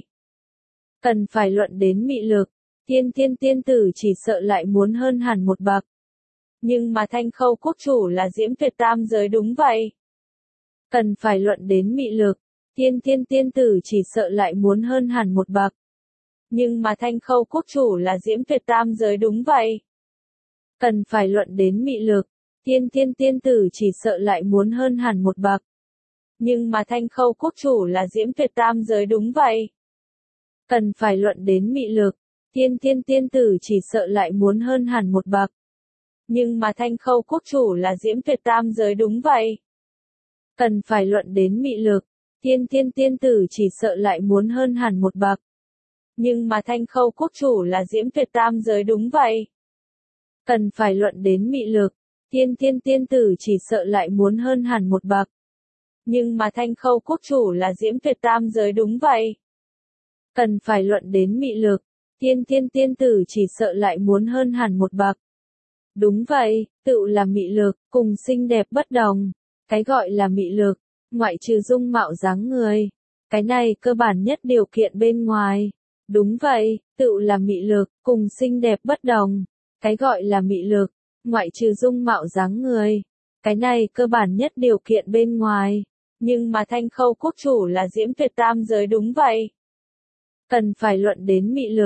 Cần phải luận đến mị lực, tiên tiên tiên tử chỉ sợ lại muốn hơn hẳn một bậc. Nhưng mà Thanh Khâu quốc chủ là Diễm Tuyệt tam giới đúng vậy. Cần phải luận đến mị lực, tiên tiên tiên tử chỉ sợ lại muốn hơn hẳn một bậc. Nhưng mà Thanh Khâu quốc chủ là Diễm Tuyệt tam giới đúng vậy. Cần phải luận đến mị lực, tiên tiên tiên tử chỉ sợ lại muốn hơn hẳn một bậc. Nhưng mà Thanh Khâu quốc chủ là Diễm Tuyệt tam giới đúng vậy. Cần phải luận đến mị lực, tiên tiên tiên tử chỉ sợ lại muốn hơn hẳn một bậc. Nhưng mà Thanh Khâu quốc chủ là Diễm Tuyệt tam giới đúng vậy. Cần phải luận đến mị lực, tiên tiên tiên tử chỉ sợ lại muốn hơn hẳn một bậc. Nhưng mà Thanh Khâu quốc chủ là Diễm Tuyệt tam giới đúng vậy. Cần phải luận đến mị lực, tiên tiên tiên tử chỉ sợ lại muốn hơn hẳn một bậc. Nhưng mà Thanh Khâu quốc chủ là Diễm Tuyệt tam giới đúng vậy. Cần phải luận đến mị lực, tiên tiên tiên tử chỉ sợ lại muốn hơn hẳn một bậc. Đúng vậy, tự là mị lực, cùng xinh đẹp bất đồng. Cái gọi là mị lực, ngoại trừ dung mạo dáng người. Cái này cơ bản nhất điều kiện bên ngoài. Đúng vậy, tự là mị lực, cùng xinh đẹp bất đồng. Cái gọi là mị lực, ngoại trừ dung mạo dáng người. Cái này cơ bản nhất điều kiện bên ngoài. Nhưng mà Thanh Khâu quốc chủ là Diễm Tuyệt tam giới đúng vậy. Cần phải luận đến mị lực,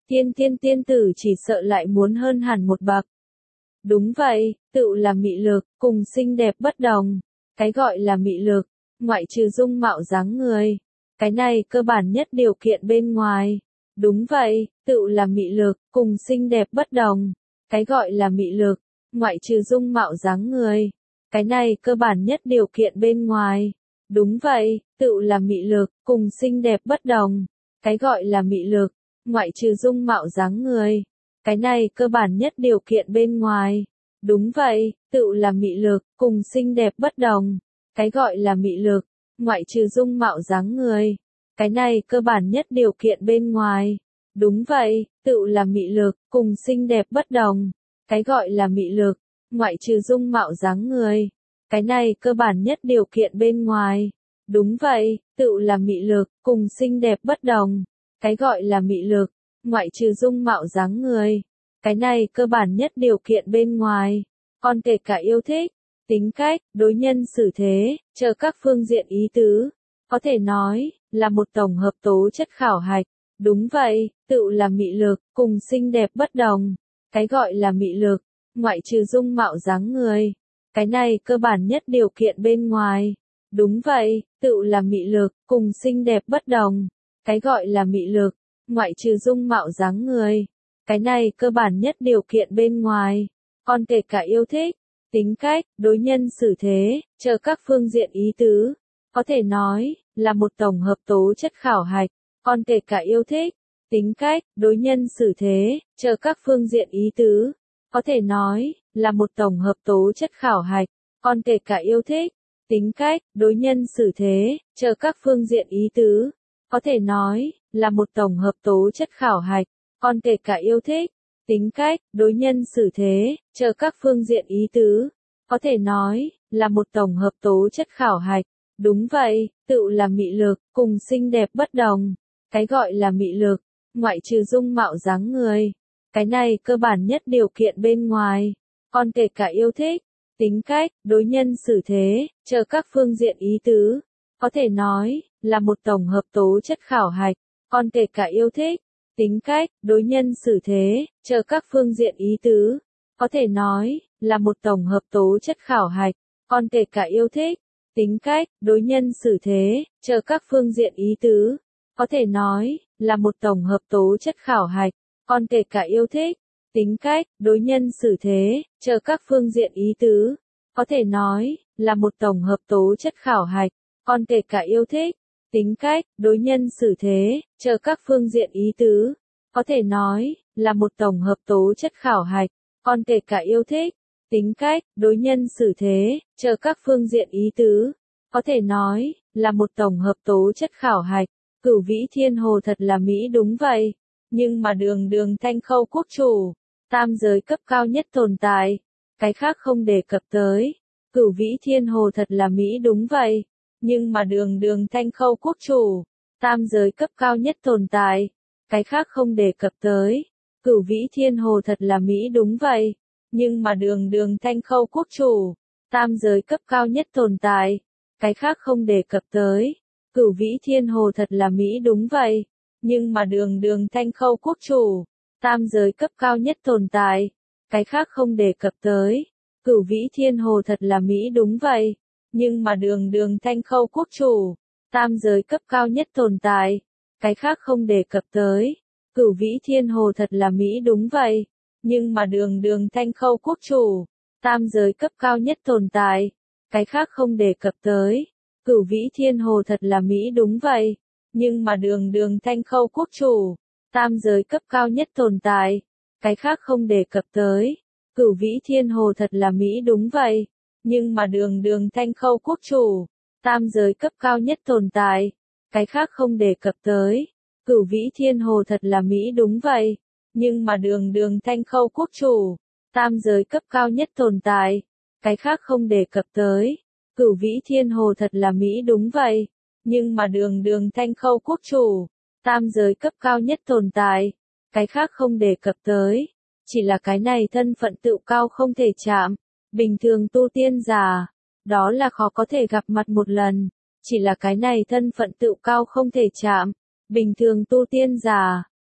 Tiên tiên tiên tử chỉ sợ lại muốn hơn hẳn một bậc. Đúng vậy, tựu là mị lực, cùng xinh đẹp bất đồng. Cái gọi là mị lực, ngoại trừ dung mạo dáng người. Cái này cơ bản nhất điều kiện bên ngoài. Đúng vậy, tựu là mị lực, cùng xinh đẹp bất đồng. Cái gọi là mị lực, ngoại trừ dung mạo dáng người. Cái này cơ bản nhất điều kiện bên ngoài. Đúng vậy, tựu là mị lực, cùng xinh đẹp bất đồng. Cái gọi là mị lực, ngoại trừ dung mạo dáng người. Cái này cơ bản nhất điều kiện bên ngoài. Đúng vậy, tựu là mị lực, cùng xinh đẹp bất đồng. Cái gọi là mị lực, ngoại trừ dung mạo dáng người. Cái này cơ bản nhất điều kiện bên ngoài. Đúng vậy, tựu là mị lực, cùng xinh đẹp bất đồng. Cái gọi là mị lực, ngoại trừ dung mạo dáng người. Cái này cơ bản nhất điều kiện bên ngoài. Đúng vậy, tựu là mị lực, cùng xinh đẹp bất đồng. Cái gọi là mị lực, ngoại trừ dung mạo dáng người. Cái này cơ bản nhất điều kiện bên ngoài. Còn kể cả yêu thích, tính cách, đối nhân xử thế, chờ các phương diện ý tứ. Có thể nói, là một tổng hợp tố chất khảo hạch. Đúng vậy, tựu là mị lực, cùng xinh đẹp bất đồng. Cái gọi là mị lực, ngoại trừ dung mạo dáng người. Cái này cơ bản nhất điều kiện bên ngoài. Đúng vậy, tựu là mị lực, cùng xinh đẹp bất đồng. Cái gọi là mị lực, ngoại trừ dung mạo dáng người. Cái này cơ bản nhất điều kiện bên ngoài. Còn kể cả yêu thích, tính cách, đối nhân xử thế, chờ các phương diện ý tứ. Có thể nói, là một tổng hợp tố chất khảo hạch. Còn kể cả yêu thích, tính cách, đối nhân xử thế, chờ các phương diện ý tứ. Có thể nói, là một tổng hợp tố chất khảo hạch. Còn kể cả yêu thích, tính cách, đối nhân xử thế, chờ các phương diện ý tứ. Có thể nói, là một tổng hợp tố chất khảo hạch. Còn kể cả yêu thích, tính cách, đối nhân xử thế, chờ các phương diện ý tứ. Có thể nói, là một tổng hợp tố chất khảo hạch. Đúng vậy, tựu là mị lực, cùng xinh đẹp bất đồng. Cái gọi là mị lực, ngoại trừ dung mạo dáng người. Cái này cơ bản nhất điều kiện bên ngoài. Còn kể cả yêu thích, tính cách, đối nhân xử thế, chờ các phương diện ý tứ. Có thể nói, là một tổng hợp tố chất khảo hạch. Còn kể cả yêu thích, tính cách, đối nhân xử thế, chờ các phương diện ý tứ. Có thể nói, là một tổng hợp tố chất khảo hạch. Còn kể cả yêu thích, tính cách, đối nhân xử thế, chờ các phương diện ý tứ. Có thể nói, là một tổng hợp tố chất khảo hạch. Còn kể cả yêu thích, tính cách, đối nhân xử thế, chờ các phương diện ý tứ. Có thể nói, là một tổng hợp tố chất khảo hạch. Còn kể cả yêu thích, tính cách, đối nhân xử thế, chờ các phương diện ý tứ. Có thể nói, là một tổng hợp tố chất khảo hạch. Còn kể cả yêu thích, tính cách, đối nhân xử thế, chờ các phương diện ý tứ. Có thể nói, là một tổng hợp tố chất khảo hạch. Cửu Vĩ Thiên Hồ thật là Mỹ đúng vậy. Nhưng mà đường đường Thanh Khâu quốc chủ, tam giới cấp cao nhất tồn tại. Cái khác không đề cập tới. Cửu Vĩ Thiên Hồ thật là Mỹ đúng vậy. Nhưng mà đường đường Thanh Khâu quốc chủ, tam giới cấp cao nhất tồn tại. Cái khác không đề cập tới. Cửu Vĩ Thiên Hồ thật là Mỹ đúng vậy. Nhưng mà đường đường Thanh Khâu quốc chủ, tam giới cấp cao nhất tồn tại. Cái khác không đề cập tới. Cửu Vĩ Thiên Hồ thật là Mỹ đúng vậy. Nhưng mà đường đường Thanh Khâu quốc chủ, tam giới cấp cao nhất tồn tại. Cái khác không đề cập tới. Cửu Vĩ Thiên Hồ thật là Mỹ đúng vậy. Nhưng mà đường đường Thanh Khâu quốc chủ, tam giới cấp cao nhất tồn tại. Cái khác không đề cập tới. Cửu Vĩ Thiên Hồ thật là Mỹ đúng vậy. Nhưng mà đường đường Thanh Khâu quốc chủ, tam giới cấp cao nhất tồn tại. Cái khác không đề cập tới. Cửu Vĩ Thiên Hồ thật là Mỹ đúng vậy. Nhưng mà đường đường Thanh Khâu quốc chủ, tam giới cấp cao nhất tồn tại. Cái khác không đề cập tới. Cửu Vĩ Thiên Hồ thật là Mỹ đúng vậy. Nhưng mà đường đường Thanh Khâu quốc chủ, tam giới cấp cao nhất tồn tại. Cái khác không đề cập tới. Cửu Vĩ Thiên Hồ thật là Mỹ đúng vậy. Nhưng mà đường đường Thanh Khâu quốc chủ, tam giới cấp cao nhất tồn tại. Cái khác không đề cập tới. Cửu Vĩ Thiên Hồ thật là Mỹ đúng vậy. Nhưng mà đường đường Thanh Khâu quốc chủ, tam giới cấp cao nhất tồn tại. Cái khác không đề cập tới. Chỉ là cái này thân phận tự cao không thể chạm. Bình thường tu tiên giả, đó là khó có thể gặp mặt một lần. Chỉ là cái này thân phận tự cao không thể chạm. Bình thường tu tiên giả,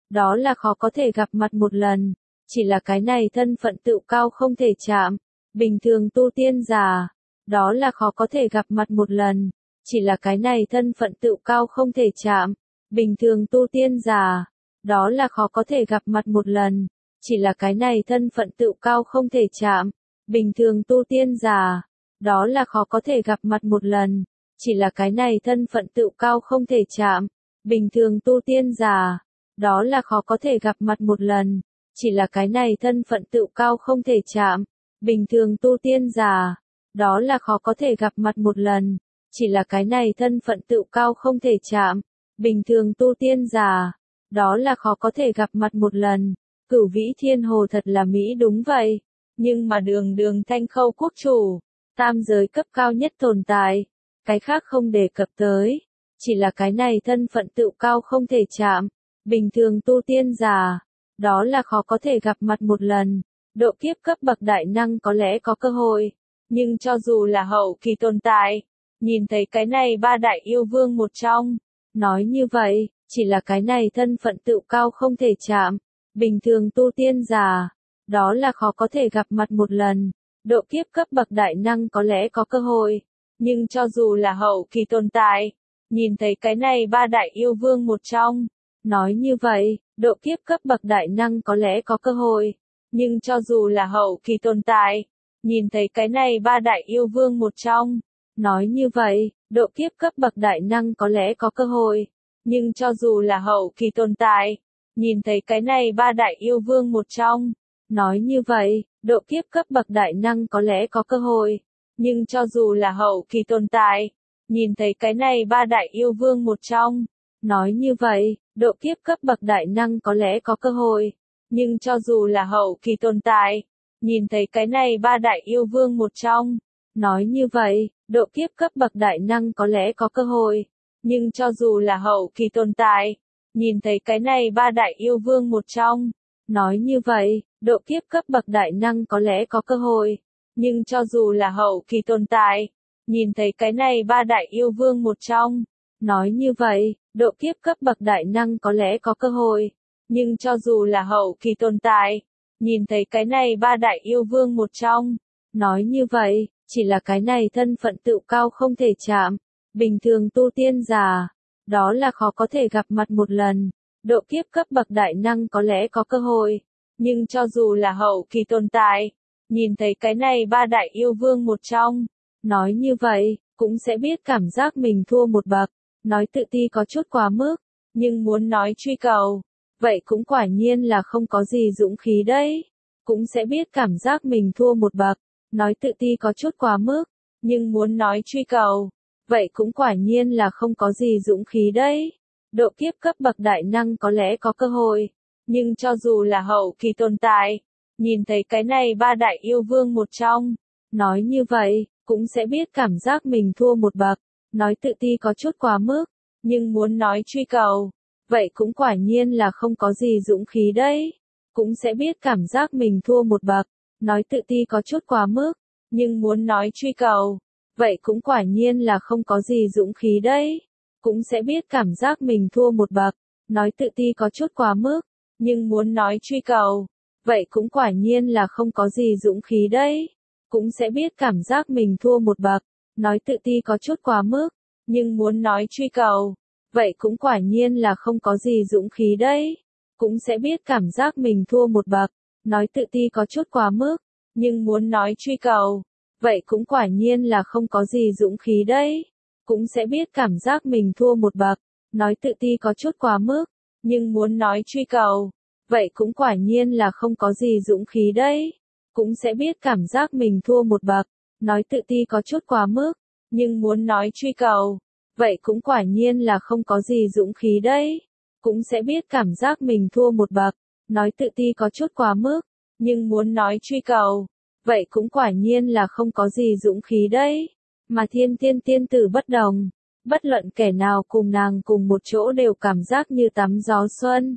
đó là khó có thể gặp mặt một lần, chỉ là cái này thân phận tự cao không thể chạm, bình thường tu tiên giả, đó là khó có thể gặp mặt một lần, chỉ là cái này thân phận tự cao không thể chạm, bình thường tu tiên giả, đó là khó có thể gặp mặt một lần, chỉ là cái này thân phận tự cao không thể chạm, bình thường tu tiên giả, đó là khó có thể gặp mặt một lần, chỉ là cái này thân phận tự cao không thể chạm, bình thường tu tiên giả, đó là khó có thể gặp mặt một lần, chỉ là cái này thân phận tự cao không thể chạm, bình thường tu tiên giả, đó là khó có thể gặp mặt một lần, chỉ là cái này thân phận tự cao không thể chạm, bình thường tu tiên giả, đó là khó có thể gặp mặt một lần, Cửu Vĩ Thiên Hồ thật là Mỹ đúng vậy, nhưng mà đường đường Thanh Khâu quốc chủ, tam giới cấp cao nhất tồn tại, cái khác không đề cập tới, chỉ là cái này thân phận tự cao không thể chạm, bình thường tu tiên giả, đó là khó có thể gặp mặt một lần, độ kiếp cấp bậc đại năng có lẽ có cơ hội, nhưng cho dù là hậu kỳ tồn tại, nhìn thấy cái này ba đại yêu vương một trong, nói như vậy, chỉ là cái này thân phận tự cao không thể chạm, bình thường tu tiên giả, đó là khó có thể gặp mặt một lần, độ kiếp cấp bậc đại năng có lẽ có cơ hội, nhưng cho dù là hậu kỳ tồn tại, nhìn thấy cái này ba đại yêu vương một trong, nói như vậy, độ kiếp cấp bậc đại năng có lẽ có cơ hội, nhưng cho dù là hậu kỳ tồn tại, nhìn thấy cái này ba đại yêu vương một trong, nói như vậy, độ kiếp cấp bậc đại năng có lẽ có cơ hội, nhưng cho dù là hậu kỳ tồn tại, nhìn thấy cái này ba đại yêu vương một trong, nói như vậy, độ kiếp cấp bậc đại năng có lẽ có cơ hội, nhưng cho dù là hậu kỳ tồn tại, nhìn thấy cái này ba đại yêu vương một trong, nói như vậy, độ kiếp cấp bậc đại năng có lẽ có cơ hội, nhưng cho dù là hậu kỳ tồn tại, nhìn thấy cái này ba đại yêu vương một trong, nói như vậy, độ kiếp cấp bậc đại năng có lẽ có cơ hội, nhưng cho dù là hậu kỳ tồn tại, nhìn thấy cái này ba đại yêu vương một trong, nói như vậy, độ kiếp cấp bậc đại năng có lẽ có cơ hội, nhưng cho dù là hậu kỳ tồn tại, nhìn thấy cái này ba đại yêu vương một trong, nói như vậy, độ kiếp cấp bậc đại năng có lẽ có cơ hội, nhưng cho dù là hậu kỳ tồn tại, nhìn thấy cái này ba đại yêu vương một trong, nói như vậy, chỉ là cái này thân phận tự cao không thể chạm, bình thường tu tiên giả, đó là khó có thể gặp mặt một lần, độ kiếp cấp bậc đại năng có lẽ có cơ hội, nhưng cho dù là hậu kỳ tồn tại, nhìn thấy cái này ba đại yêu vương một trong, nói như vậy, cũng sẽ biết cảm giác mình thua một bậc, nói tự ti có chút quá mức, nhưng muốn nói truy cầu, vậy cũng quả nhiên là không có gì dũng khí đấy, cũng sẽ biết cảm giác mình thua một bậc, nói tự ti có chút quá mức, nhưng muốn nói truy cầu, vậy cũng quả nhiên là không có gì dũng khí đấy, độ kiếp cấp bậc đại năng có lẽ có cơ hội, nhưng cho dù là hậu kỳ tồn tại, nhìn thấy cái này ba đại yêu vương một trong, nói như vậy, cũng sẽ biết cảm giác mình thua một bậc, nói tự ti có chút quá mức, nhưng muốn nói truy cầu, vậy cũng quả nhiên là không có gì dũng khí đấy, cũng sẽ biết cảm giác mình thua một bậc, nói tự ti có chút quá mức, nhưng muốn nói truy cầu, vậy cũng quả nhiên là không có gì dũng khí đấy, cũng sẽ biết cảm giác mình thua một bậc, nói tự ti có chút quá mức, nhưng muốn nói truy cầu, vậy cũng quả nhiên là không có gì dũng khí đấy, cũng sẽ biết cảm giác mình thua một bậc, nói tự ti có chút quá mức, nhưng muốn nói truy cầu, vậy cũng quả nhiên là không có gì dũng khí đấy, cũng sẽ biết cảm giác mình thua một bậc, nói tự ti có chút quá mức, nhưng muốn nói truy cầu, vậy cũng quả nhiên là không có gì dũng khí đấy, cũng sẽ biết cảm giác mình thua một bậc, nói tự ti có chút quá mức, nhưng muốn nói truy cầu, vậy cũng quả nhiên là không có gì dũng khí đấy, cũng sẽ biết cảm giác mình thua một bậc, nói tự ti có chút quá mức, nhưng muốn nói truy cầu, vậy cũng quả nhiên là không có gì dũng khí đấy, cũng sẽ biết cảm giác mình thua một bậc, nói tự ti có chút quá mức, nhưng muốn nói truy cầu, vậy cũng quả nhiên là không có gì dũng khí đấy, mà Thiên Tiên tiên tử bất đồng, bất luận kẻ nào cùng nàng cùng một chỗ đều cảm giác như tắm gió xuân.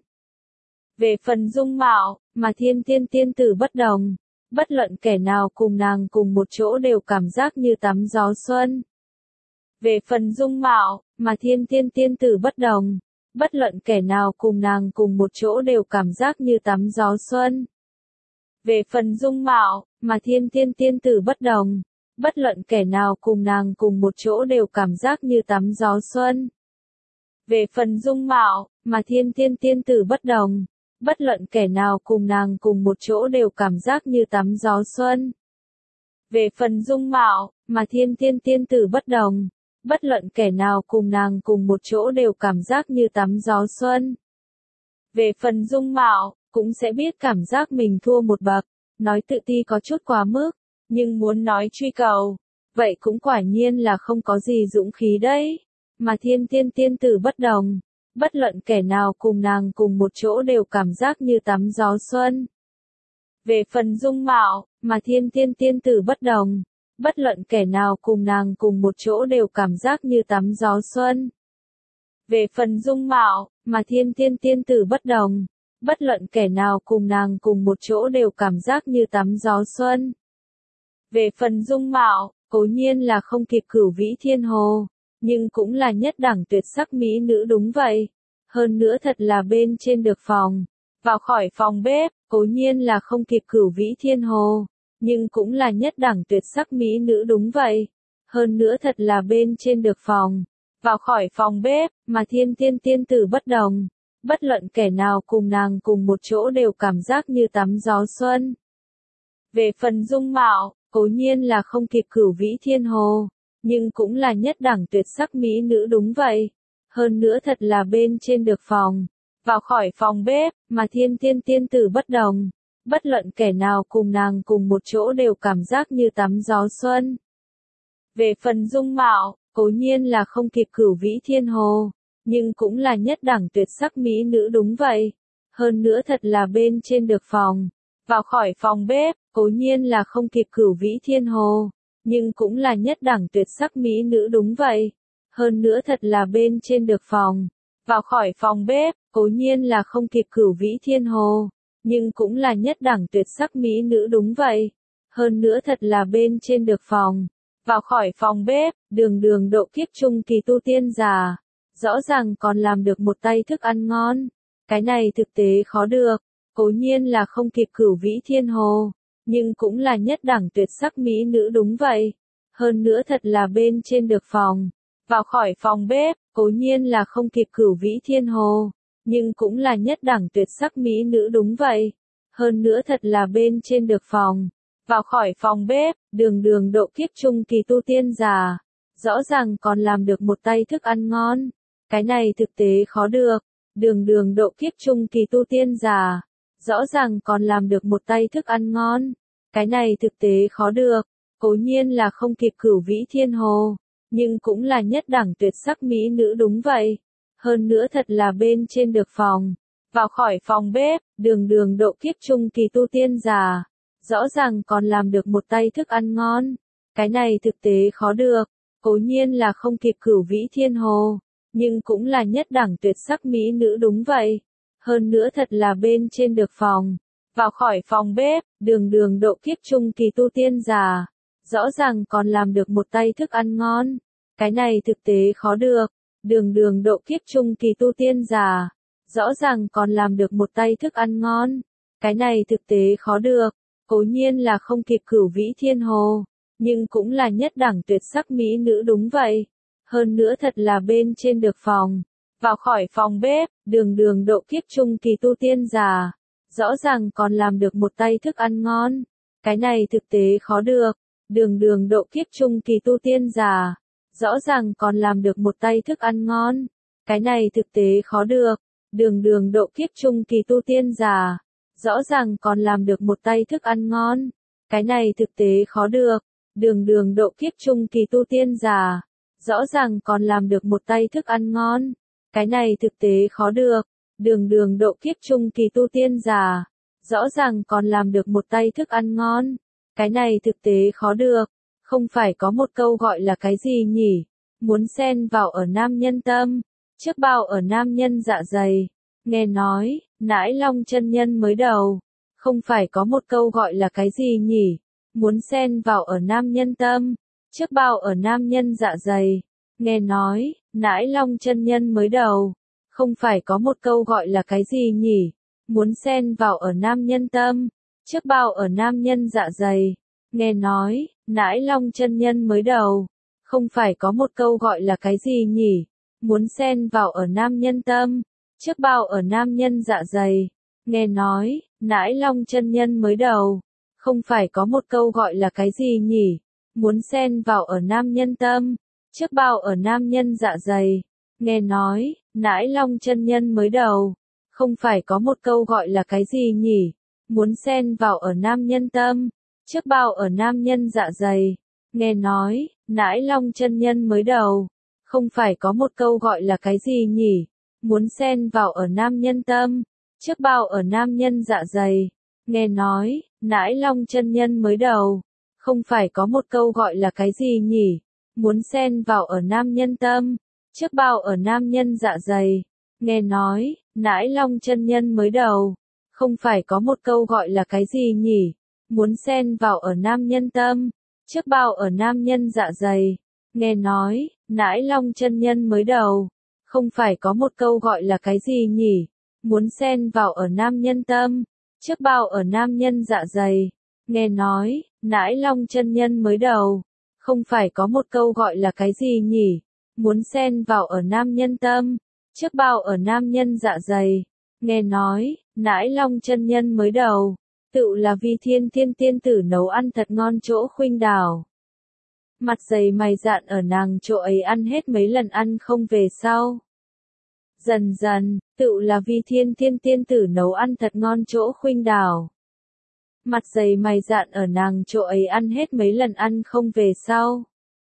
Về phần dung mạo, mà Thiên Tiên tiên tử bất đồng, bất luận kẻ nào cùng nàng cùng một chỗ đều cảm giác như tắm gió xuân. Về phần dung mạo, mà Thiên Tiên tiên tử bất đồng, Bất luận kẻ nào cùng nàng cùng một chỗ đều cảm giác như tắm gió xuân. Về phần dung mạo, mà thiên thiên tiên tử bất đồng. Bất luận kẻ nào cùng nàng cùng một chỗ đều cảm giác như tắm gió xuân. Về phần dung mạo, mà thiên thiên tiên tử bất đồng. Bất luận kẻ nào cùng nàng cùng một chỗ đều cảm giác như tắm gió xuân. Về phần dung mạo, mà thiên thiên tiên tử bất đồng. Bất luận kẻ nào cùng nàng cùng một chỗ đều cảm giác như tắm gió xuân. Về phần dung mạo, cũng sẽ biết cảm giác mình thua một bậc. Nói tự ti có chút quá mức, nhưng muốn nói truy cầu, vậy cũng quả nhiên là không có gì dũng khí đấy. Mà thiên thiên tiên tử bất đồng. Bất luận kẻ nào cùng nàng cùng một chỗ đều cảm giác như tắm gió xuân. Về phần dung mạo, mà thiên thiên tiên tử bất đồng. Bất luận kẻ nào cùng nàng cùng một chỗ đều cảm giác như tắm gió xuân. Về phần dung mạo, mà thiên thiên tiên tử bất đồng. Bất luận kẻ nào cùng nàng cùng một chỗ đều cảm giác như tắm gió xuân. Về phần dung mạo, cố nhiên là không kịp Cửu Vĩ Thiên Hồ, nhưng cũng là nhất đẳng tuyệt sắc mỹ nữ đúng vậy. Hơn nữa thật là bên trên được phòng. Vào khỏi phòng bếp, cố nhiên là không kịp Cửu Vĩ Thiên Hồ, nhưng cũng là nhất đẳng tuyệt sắc mỹ nữ đúng vậy. Hơn nữa thật là bên trên được phòng. Vào khỏi phòng bếp, mà thiên thiên tiên tử bất đồng. Bất luận kẻ nào cùng nàng cùng một chỗ đều cảm giác như tắm gió xuân. Về phần dung mạo, cố nhiên là không kịp Cửu Vĩ Thiên Hồ, nhưng cũng là nhất đẳng tuyệt sắc mỹ nữ đúng vậy. Hơn nữa thật là bên trên được phòng. Vào khỏi phòng bếp, mà thiên thiên tiên tử bất đồng. Bất luận kẻ nào cùng nàng cùng một chỗ đều cảm giác như tắm gió xuân. Về phần dung mạo, cố nhiên là không kịp Cửu Vĩ Thiên Hồ, nhưng cũng là nhất đẳng tuyệt sắc mỹ nữ đúng vậy. Hơn nữa thật là bên trên được phòng. Vào khỏi phòng bếp, cố nhiên là không kịp Cửu Vĩ Thiên Hồ, nhưng cũng là nhất đẳng tuyệt sắc mỹ nữ đúng vậy. Hơn nữa thật là bên trên được phòng. Vào khỏi phòng bếp, cố nhiên là không kịp Cửu Vĩ Thiên Hồ, nhưng cũng là nhất đẳng tuyệt sắc mỹ nữ đúng vậy. Hơn nữa thật là bên trên được phòng. Vào khỏi phòng bếp, đường đường độ kiếp trung kỳ tu tiên giả. Rõ ràng còn làm được một tay thức ăn ngon. Cái này thực tế khó được. Cố nhiên là không kịp Cửu Vĩ Thiên Hồ, nhưng cũng là nhất đẳng tuyệt sắc mỹ nữ đúng vậy. Hơn nữa thật là bên trên được phòng. Vào khỏi phòng bếp, cố nhiên là không kịp Cửu Vĩ Thiên Hồ, nhưng cũng là nhất đẳng tuyệt sắc mỹ nữ đúng vậy. Hơn nữa thật là bên trên được phòng. Vào khỏi phòng bếp, đường đường độ kiếp trung kỳ tu tiên giả. Rõ ràng còn làm được một tay thức ăn ngon. Cái này thực tế khó được. Đường đường độ kiếp trung kỳ tu tiên giả. Rõ ràng còn làm được một tay thức ăn ngon. Cái này thực tế khó được. Cố nhiên là không kịp Cửu Vĩ Thiên Hồ, nhưng cũng là nhất đẳng tuyệt sắc mỹ nữ đúng vậy. Hơn nữa thật là bên trên được phòng. Vào khỏi phòng bếp, đường đường độ kiếp trung kỳ tu tiên giả. Rõ ràng còn làm được một tay thức ăn ngon. Cái này thực tế khó được. Cố nhiên là không kịp Cửu Vĩ Thiên Hồ, nhưng cũng là nhất đẳng tuyệt sắc mỹ nữ đúng vậy. Hơn nữa thật là bên trên được phòng. Vào khỏi phòng bếp, đường đường độ kiếp trung kỳ tu tiên giả. Rõ ràng còn làm được một tay thức ăn ngon. Cái này thực tế khó được. Đường đường độ kiếp trung kỳ tu tiên giả. Rõ ràng còn làm được một tay thức ăn ngon. Cái này thực tế khó được. Cố nhiên là không kịp Cửu Vĩ Thiên Hồ, nhưng cũng là nhất đẳng tuyệt sắc mỹ nữ đúng vậy. Hơn nữa thật là bên trên được phòng. Vào khỏi phòng bếp, đường đường độ kiếp trung kỳ tu tiên giả. Rõ ràng còn làm được một tay thức ăn ngon. Cái này thực tế khó được. Đường đường độ kiếp trung kỳ tu tiên giả. Rõ ràng còn làm được một tay thức ăn ngon. Cái này thực tế khó được. Đường đường độ kiếp trung kỳ tu tiên giả. Rõ ràng còn làm được một tay thức ăn ngon. Cái này thực tế khó được. Đường đường độ kiếp trung kỳ tu tiên giả. Rõ ràng còn làm được một tay thức ăn ngon. Cái này thực tế khó được. Đường đường độ kiếp trung kỳ tu tiên giả. Rõ ràng còn làm được một tay thức ăn ngon. Cái này thực tế khó được. Không phải có một câu gọi là cái gì nhỉ? Muốn xen vào ở nam nhân tâm, trước bao ở nam nhân dạ dày. Nghe nói, Nãi Long chân nhân mới đầu. Không phải có một câu gọi là cái gì nhỉ? Muốn xen vào ở nam nhân tâm, trước bao ở nam nhân dạ dày. Nghe nói, Nãi Long chân nhân mới đầu. Không phải có một câu gọi là cái gì nhỉ? Muốn xen vào ở nam nhân tâm, trước bao ở nam nhân dạ dày. Nghe nói, Nãi Long chân nhân mới đầu. Không phải có một câu gọi là cái gì nhỉ? Muốn xen vào ở nam nhân tâm, trước bao ở nam nhân dạ dày. Nghe nói, Nãi Long chân nhân mới đầu. Không phải có một câu gọi là cái gì nhỉ? Muốn xen vào ở nam nhân tâm, trước bao ở nam nhân dạ dày. Nghe nói, Nãi Long chân nhân mới đầu. Không phải có một câu gọi là cái gì nhỉ? Muốn xen vào ở nam nhân tâm, trước bao ở nam nhân dạ dày. Nghe nói, Nãi Long chân nhân mới đầu. Không phải có một câu gọi là cái gì nhỉ? Muốn xen vào ở nam nhân tâm, trước bao ở nam nhân dạ dày. Nghe nói, Nãi Long chân nhân mới đầu. Không phải có một câu gọi là cái gì nhỉ? Muốn xen vào ở nam nhân tâm, trước bao ở nam nhân dạ dày. Nghe nói, Nãi Long chân nhân mới đầu. Không phải có một câu gọi là cái gì nhỉ? Muốn xen vào ở nam nhân tâm, trước bao ở nam nhân dạ dày. Nghe nói, Nãi Long chân nhân mới đầu. Không phải có một câu gọi là cái gì nhỉ? Muốn xen vào ở nam nhân tâm, trước bao ở nam nhân dạ dày. Nghe nói, Nãi Long chân nhân mới đầu. Không phải có một câu gọi là cái gì nhỉ? Muốn xen vào ở nam nhân tâm, trước bao ở nam nhân dạ dày. Nghe nói, Nãi Long chân nhân mới đầu. Tựu là Vi Thiên Thiên tiên tử nấu ăn thật ngon chỗ Khuynh Đảo. Mặt dày mày dạn ở nàng chỗ ấy ăn hết mấy lần ăn không về sau. Dần dần, tựu là Vi Thiên Thiên tiên tử nấu ăn thật ngon chỗ Khuynh Đảo. Mặt dày mày dạn ở nàng chỗ ấy ăn hết mấy lần ăn không về sau.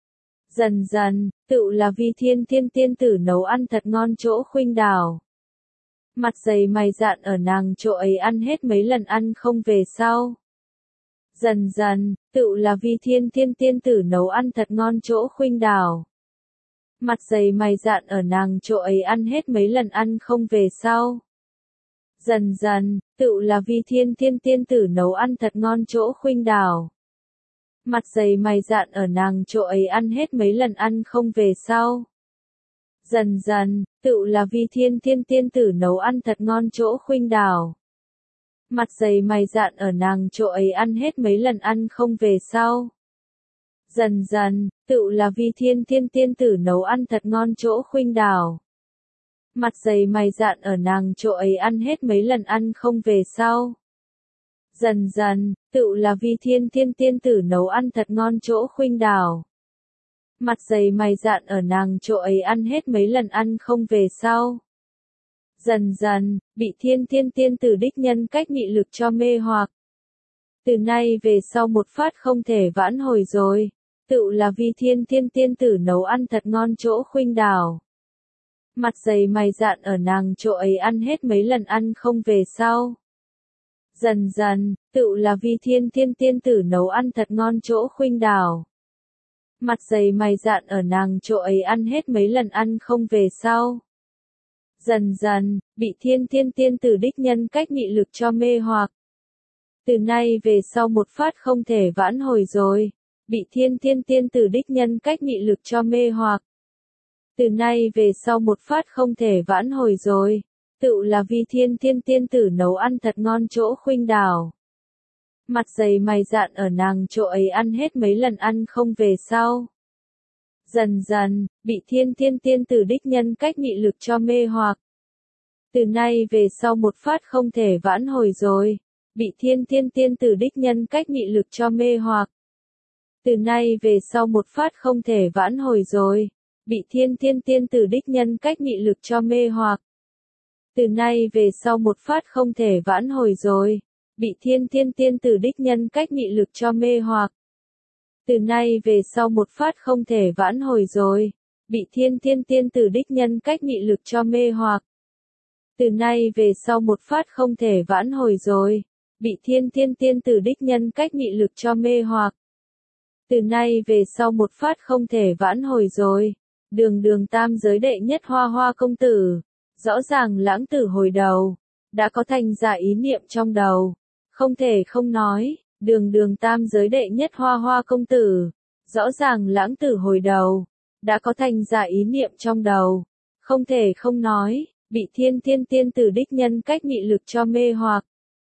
Dần dần, tựu là Vi Thiên Thiên tiên tử nấu ăn thật ngon chỗ Khuynh Đảo. Mặt dày mày dạn ở nàng chỗ ấy ăn hết mấy lần ăn không về sau. Dần dần, tựu là Vi Thiên Thiên tiên tử nấu ăn thật ngon chỗ Khuynh Đảo. Mặt dày mày dạn ở nàng chỗ ấy ăn hết mấy lần ăn không về sau. Dần dần, tựu là Vi Thiên Thiên tiên tử nấu ăn thật ngon chỗ Khuynh Đảo. Mặt dày mày dạn ở nàng chỗ ấy ăn hết mấy lần ăn không về sau. Dần dần, tựu là Vi Thiên Thiên tiên tử nấu ăn thật ngon chỗ Khuynh Đảo. Mặt dày mày dạn ở nàng chỗ ấy ăn hết mấy lần ăn không về sau. Dần dần, tựu là Vi Thiên Thiên tiên tử nấu ăn thật ngon chỗ Khuynh Đảo. Mặt dày mày dạn ở nàng chỗ ấy ăn hết mấy lần ăn không về sau. Dần dần, tựu là Vi Thiên Thiên tiên tử nấu ăn thật ngon chỗ Khuynh Đảo. Mặt dày mày dạn ở nàng chỗ ấy ăn hết mấy lần ăn không về sau. Dần dần, bị Thiên Thiên tiên tử đích nhân cách nghị lực cho mê hoặc. Từ nay về sau một phát không thể vãn hồi rồi. Tựu là Vi Thiên Thiên tiên tử nấu ăn thật ngon chỗ Khuynh Đảo. Mặt dày mày dạn ở nàng chỗ ấy ăn hết mấy lần ăn không về sau. Dần dần, tựu là Vi Thiên Thiên tiên tử nấu ăn thật ngon chỗ Khuynh Đảo. Mặt dày mày dạn ở nàng chỗ ấy ăn hết mấy lần ăn không về sau. Dần dần, bị Thiên Thiên tiên tử đích nhân cách nghị lực cho mê hoặc. Từ nay về sau một phát không thể vãn hồi rồi. Bị Thiên Thiên tiên tử đích nhân cách nghị lực cho mê hoặc. Từ nay về sau một phát không thể vãn hồi rồi. Tựu là Vi Thiên Thiên tiên tử nấu ăn thật ngon chỗ Khuynh Đảo. Mặt dày mày dạn ở nàng chỗ ấy ăn hết mấy lần ăn không về sau. Dần dần, bị Thiên Thiên tiên tử đích nhân cách nghị lực cho mê hoặc. Từ nay về sau một phát không thể vãn hồi rồi. Bị Thiên Thiên tiên tử đích nhân cách nghị lực cho mê hoặc. Từ nay về sau một phát không thể vãn hồi rồi. Bị Thiên Thiên tiên tử đích nhân cách nghị lực cho mê hoặc. Từ nay về sau một phát không thể vãn hồi rồi. Bị Thiên Thiên tiên tử đích nhân cách nghị lực cho mê hoặc. Từ nay về sau một phát không thể vãn hồi rồi. Bị Thiên Thiên tiên tử đích nhân cách nghị lực cho mê hoặc. Từ nay về sau một phát không thể vãn hồi rồi. Bị Thiên Thiên tiên tử đích nhân cách nghị lực cho mê hoặc. Từ nay về sau một phát không thể vãn hồi rồi. Đường tam giới đệ nhất Hoa Hoa công tử. Rõ ràng lãng tử hồi đầu. Đã có thành giả ý niệm trong đầu. Không thể không nói. Đường tam giới đệ nhất Hoa Hoa công tử. Rõ ràng lãng tử hồi đầu. Đã có thành giả ý niệm trong đầu. Không thể không nói. bị thiên thiên tiên tử đích nhân cách mị lực cho mê hoặc.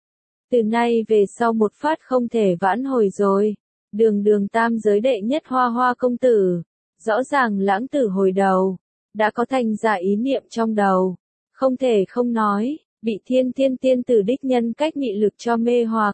Từ nay về sau một phát không thể vãn hồi rồi. Đường đường tam giới đệ nhất hoa hoa công tử. Rõ ràng lãng tử hồi đầu. Đã có thành giả ý niệm trong đầu. Không thể không nói, bị thiên thiên tiên tử đích nhân cách mị lực cho mê hoặc.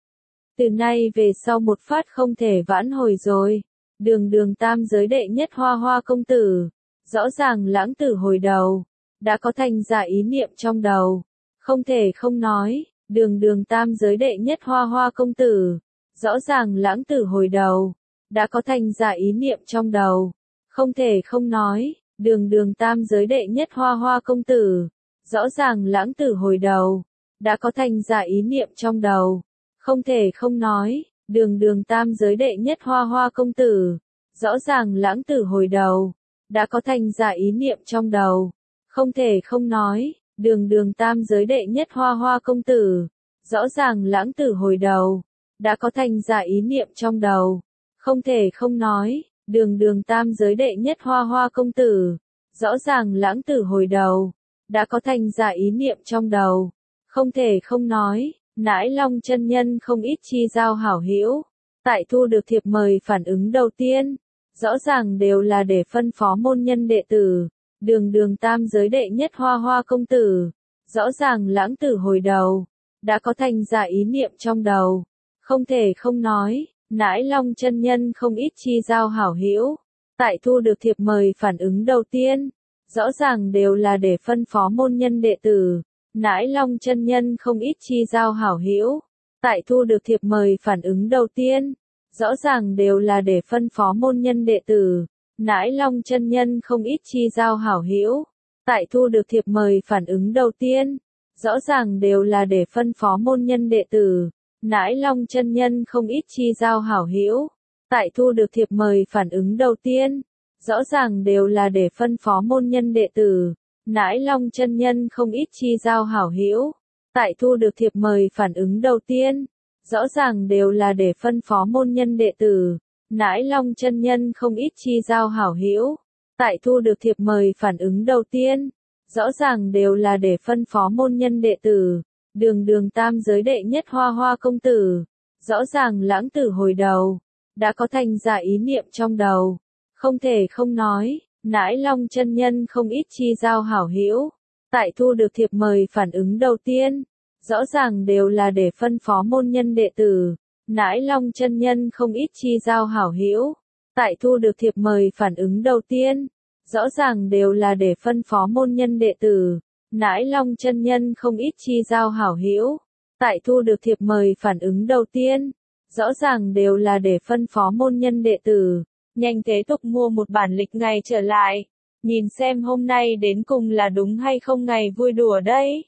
Từ nay về sau một phát không thể vãn hồi rồi. Đường đường tam giới đệ nhất hoa hoa công tử. Rõ ràng lãng tử hồi đầu. Đã có thành giả ý niệm trong đầu. Không thể không nói, đường đường tam giới đệ nhất hoa hoa công tử. Rõ ràng lãng tử hồi đầu. Đã có thành giả ý niệm trong đầu. Không thể không nói, đường đường tam giới đệ nhất hoa hoa công tử. Rõ ràng lãng tử hồi đầu. Đã có thành giả ý niệm trong đầu. Không thể không nói, đường đường tam giới đệ nhất hoa hoa công tử. Rõ ràng lãng tử hồi đầu. Đã có thành giả ý niệm trong đầu. Không thể không nói, đường đường tam giới đệ nhất hoa hoa công tử. Rõ ràng lãng tử hồi đầu. Đã có thành giả ý niệm trong đầu. Không thể không nói, đường đường tam giới đệ nhất hoa hoa công tử. Rõ ràng lãng tử hồi đầu. Đã có thành giả ý niệm trong đầu. Không thể không nói, nãi long chân nhân không ít chi giao hảo hữu. Tại thu được thiệp mời phản ứng đầu tiên. Rõ ràng đều là để phân phó môn nhân đệ tử. Đường đường tam giới đệ nhất hoa hoa công tử. Rõ ràng lãng tử hồi đầu. Đã có thành giả ý niệm trong đầu. Không thể không nói, nãi long chân nhân không ít chi giao hảo hữu. Tại thu được thiệp mời phản ứng đầu tiên. Rõ ràng đều là để phân phó môn nhân đệ tử. Nãi long chân nhân không ít chi giao hảo hữu. Tại thu được thiệp mời phản ứng đầu tiên. Rõ ràng đều là để phân phó môn nhân đệ tử. Nãi long chân nhân không ít chi giao hảo hữu. Tại thu được thiệp mời phản ứng đầu tiên. Rõ ràng đều là để phân phó môn nhân đệ tử. Nãi long chân nhân không ít chi giao hảo hữu. Tại thu được thiệp mời phản ứng đầu tiên. Rõ ràng đều là để phân phó môn nhân đệ tử. Nãi long chân nhân không ít chi giao hảo hữu. Tại thu được thiệp mời phản ứng đầu tiên. Rõ ràng đều là để phân phó môn nhân đệ tử. Nãi long chân nhân không ít chi giao hảo hữu. Tại thu được thiệp mời phản ứng đầu tiên. Rõ ràng đều là để phân phó môn nhân đệ tử. Đường đường tam giới đệ nhất hoa hoa công tử. Rõ ràng lãng tử hồi đầu. Đã có thành giả ý niệm trong đầu. Không thể không nói, nãi long chân nhân không ít chi giao hảo hữu. Tại thu được thiệp mời phản ứng đầu tiên. Rõ ràng đều là để phân phó môn nhân đệ tử. Nãi long chân nhân không ít chi giao hảo hữu. Tại thu được thiệp mời phản ứng đầu tiên. Rõ ràng đều là để phân phó môn nhân đệ tử. Nãi long chân nhân không ít chi giao hảo hữu. Tại thu được thiệp mời phản ứng đầu tiên. Rõ ràng đều là để phân phó môn nhân đệ tử. Nhanh thế tục mua một bản lịch ngày trở lại. Nhìn xem hôm nay đến cùng là đúng hay không ngày vui đùa đấy.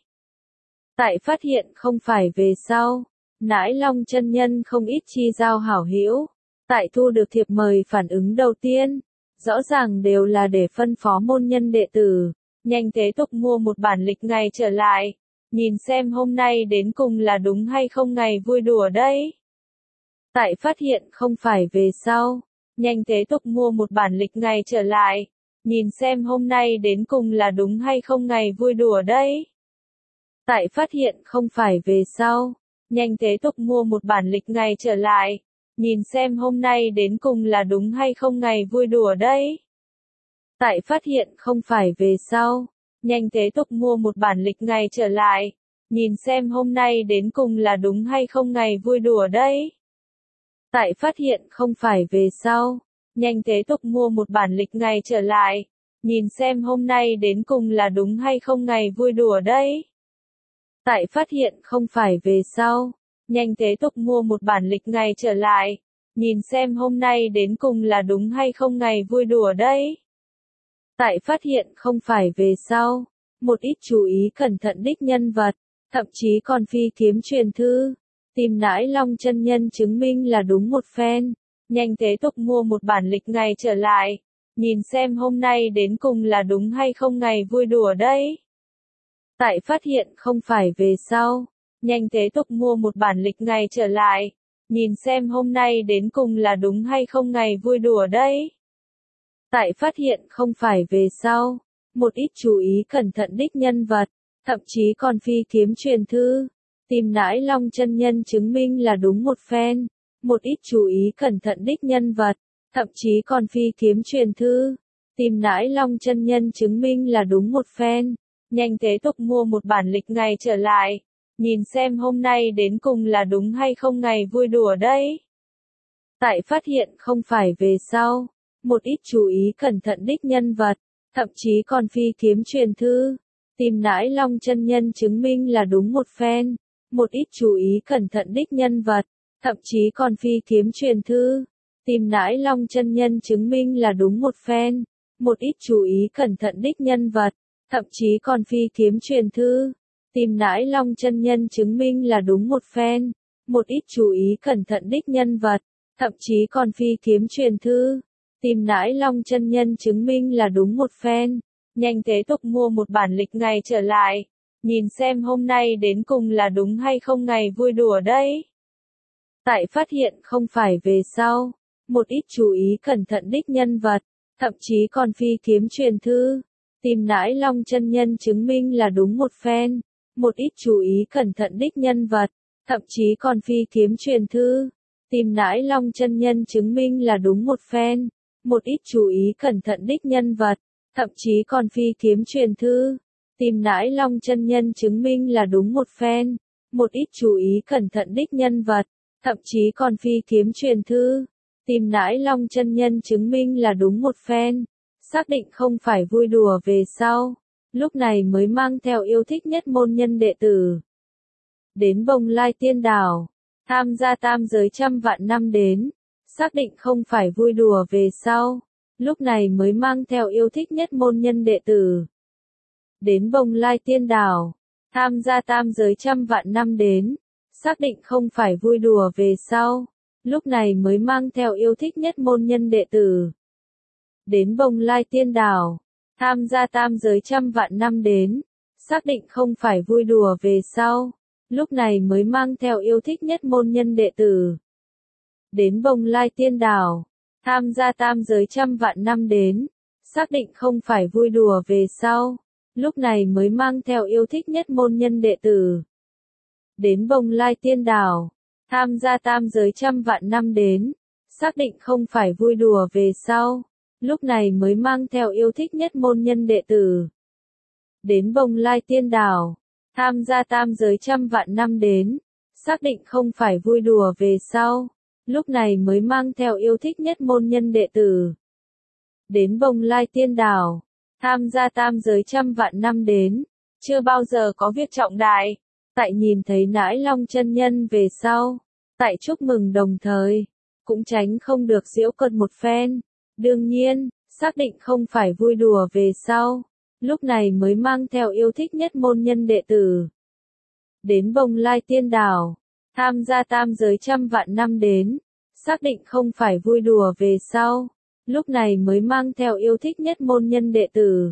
Tại phát hiện không phải về sau. Nãi long chân nhân không ít chi giao hảo hữu. Tại thu được thiệp mời phản ứng đầu tiên. Rõ ràng đều là để phân phó môn nhân đệ tử. Nhanh thế tục mua một bản lịch ngày trở lại. Nhìn xem hôm nay đến cùng là đúng hay không ngày vui đùa đấy. Tại phát hiện không phải về sau. Nhanh thế tục mua một bản lịch ngày trở lại. Nhìn xem hôm nay đến cùng là đúng hay không ngày vui đùa đấy. Tại phát hiện không phải về sau. Nhanh thế tục mua một bản lịch ngày trở lại. Nhìn xem hôm nay đến cùng là đúng hay không ngày vui đùa đấy. Tại phát hiện không phải về sau. Nhanh thế tục mua một bản lịch ngày trở lại. Nhìn xem hôm nay đến cùng là đúng hay không ngày vui đùa đấy. Tại phát hiện không phải về sau. Nhanh thế tục mua một bản lịch ngày trở lại. Nhìn xem hôm nay đến cùng là đúng hay không ngày vui đùa đấy. Tại phát hiện không phải về sau. Nhanh thế tục mua một bản lịch ngày trở lại. Nhìn xem hôm nay đến cùng là đúng hay không ngày vui đùa đấy. Tại phát hiện không phải về sau. Một ít chú ý cẩn thận đích nhân vật. Thậm chí còn phi kiếm truyền thư. Tìm nãi long chân nhân chứng minh là đúng một phen. Nhanh thế tục mua một bản lịch ngày trở lại. Nhìn xem hôm nay đến cùng là đúng hay không ngày vui đùa đấy. Tại phát hiện không phải về sau. Nhanh thế tục mua một bản lịch ngày trở lại. Nhìn xem hôm nay đến cùng là đúng hay không ngày vui đùa đấy. Tại phát hiện không phải về sau. một ít chú ý cẩn thận đích nhân vật, thậm chí còn phi thiếm truyền thư. Tìm Nãi Long chân nhân chứng minh là đúng một phen, một ít chú ý cẩn thận đích nhân vật, thậm chí còn phi thiếm truyền thư. Tìm Nãi Long chân nhân chứng minh là đúng một phen, nhanh thế tục mua một bản lịch ngày trở lại, nhìn xem hôm nay đến cùng là đúng hay không ngày vui đùa đấy. Tại phát hiện không phải về sau, một ít chú ý cẩn thận đích nhân vật, thậm chí còn phi thiếm truyền thư. Tìm Nãi Long chân nhân chứng minh là đúng một phen, một ít chú ý cẩn thận đích nhân vật, thậm chí còn phi thiếm truyền thư. Tìm Nãi Long chân nhân chứng minh là đúng một phen, một ít chú ý cẩn thận đích nhân vật, thậm chí còn phi thiếm truyền thư. Tìm Nãi Long chân nhân chứng minh là đúng một phen, một ít chú ý cẩn thận đích nhân vật, thậm chí còn phi thiếm truyền thư. Tìm Nãi Long chân nhân chứng minh là đúng một phen, nhanh thế tục mua một bản lịch ngày trở lại, nhìn xem hôm nay đến cùng là đúng hay không ngày vui đùa đấy. Tại phát hiện không phải về sau, một ít chú ý cẩn thận đích nhân vật, thậm chí còn phi thiếm truyền thư. Tìm Nãi Long chân nhân chứng minh là đúng một phen, một ít chú ý cẩn thận đích nhân vật, thậm chí còn phi thiếm truyền thư. Tìm Nãi Long chân nhân chứng minh là đúng một phen, một ít chú ý cẩn thận đích nhân vật, thậm chí còn phi thiếm truyền thư. Tìm Nãi Long chân nhân chứng minh là đúng một phen, một ít chú ý cẩn thận đích nhân vật, thậm chí còn phi thiếm truyền thư. Tìm Nãi Long chân nhân chứng minh là đúng một phen, xác định không phải vui đùa về sau, lúc này mới mang theo yêu thích nhất môn nhân đệ tử đến Bồng Lai Tiên Đảo, tham gia tam giới trăm vạn năm đến, xác định không phải vui đùa về sau, lúc này mới mang theo yêu thích nhất môn nhân đệ tử đến Bồng Lai Tiên Đảo, tham gia tam giới trăm vạn năm đến, xác định không phải vui đùa về sau, lúc này mới mang theo yêu thích nhất môn nhân đệ tử đến Bồng Lai Tiên Đảo, tham gia tam giới trăm vạn năm đến, xác định không phải vui đùa về sau, lúc này mới mang theo yêu thích nhất môn nhân đệ tử đến Bồng Lai Tiên Đảo, tham gia tam giới trăm vạn năm đến, xác định không phải vui đùa về sau, lúc này mới mang theo yêu thích nhất môn nhân đệ tử đến Bồng Lai Tiên Đảo, tham gia tam giới trăm vạn năm đến, xác định không phải vui đùa về sau, lúc này mới mang theo yêu thích nhất môn nhân đệ tử đến Bồng Lai Tiên Đảo, tham gia tam giới trăm vạn năm đến, xác định không phải vui đùa về sau, lúc này mới mang theo yêu thích nhất môn nhân đệ tử đến Bồng Lai Tiên Đảo, tham gia tam giới trăm vạn năm đến, chưa bao giờ có việc trọng đại. Tại nhìn thấy Nãi Long chân nhân về sau, tại chúc mừng đồng thời, cũng tránh không được giễu cợt một phen. Đương nhiên, xác định không phải vui đùa về sau, lúc này mới mang theo yêu thích nhất môn nhân đệ tử đến Bồng Lai Tiên Đảo, tham gia tam giới trăm vạn năm đến, xác định không phải vui đùa về sau, lúc này mới mang theo yêu thích nhất môn nhân đệ tử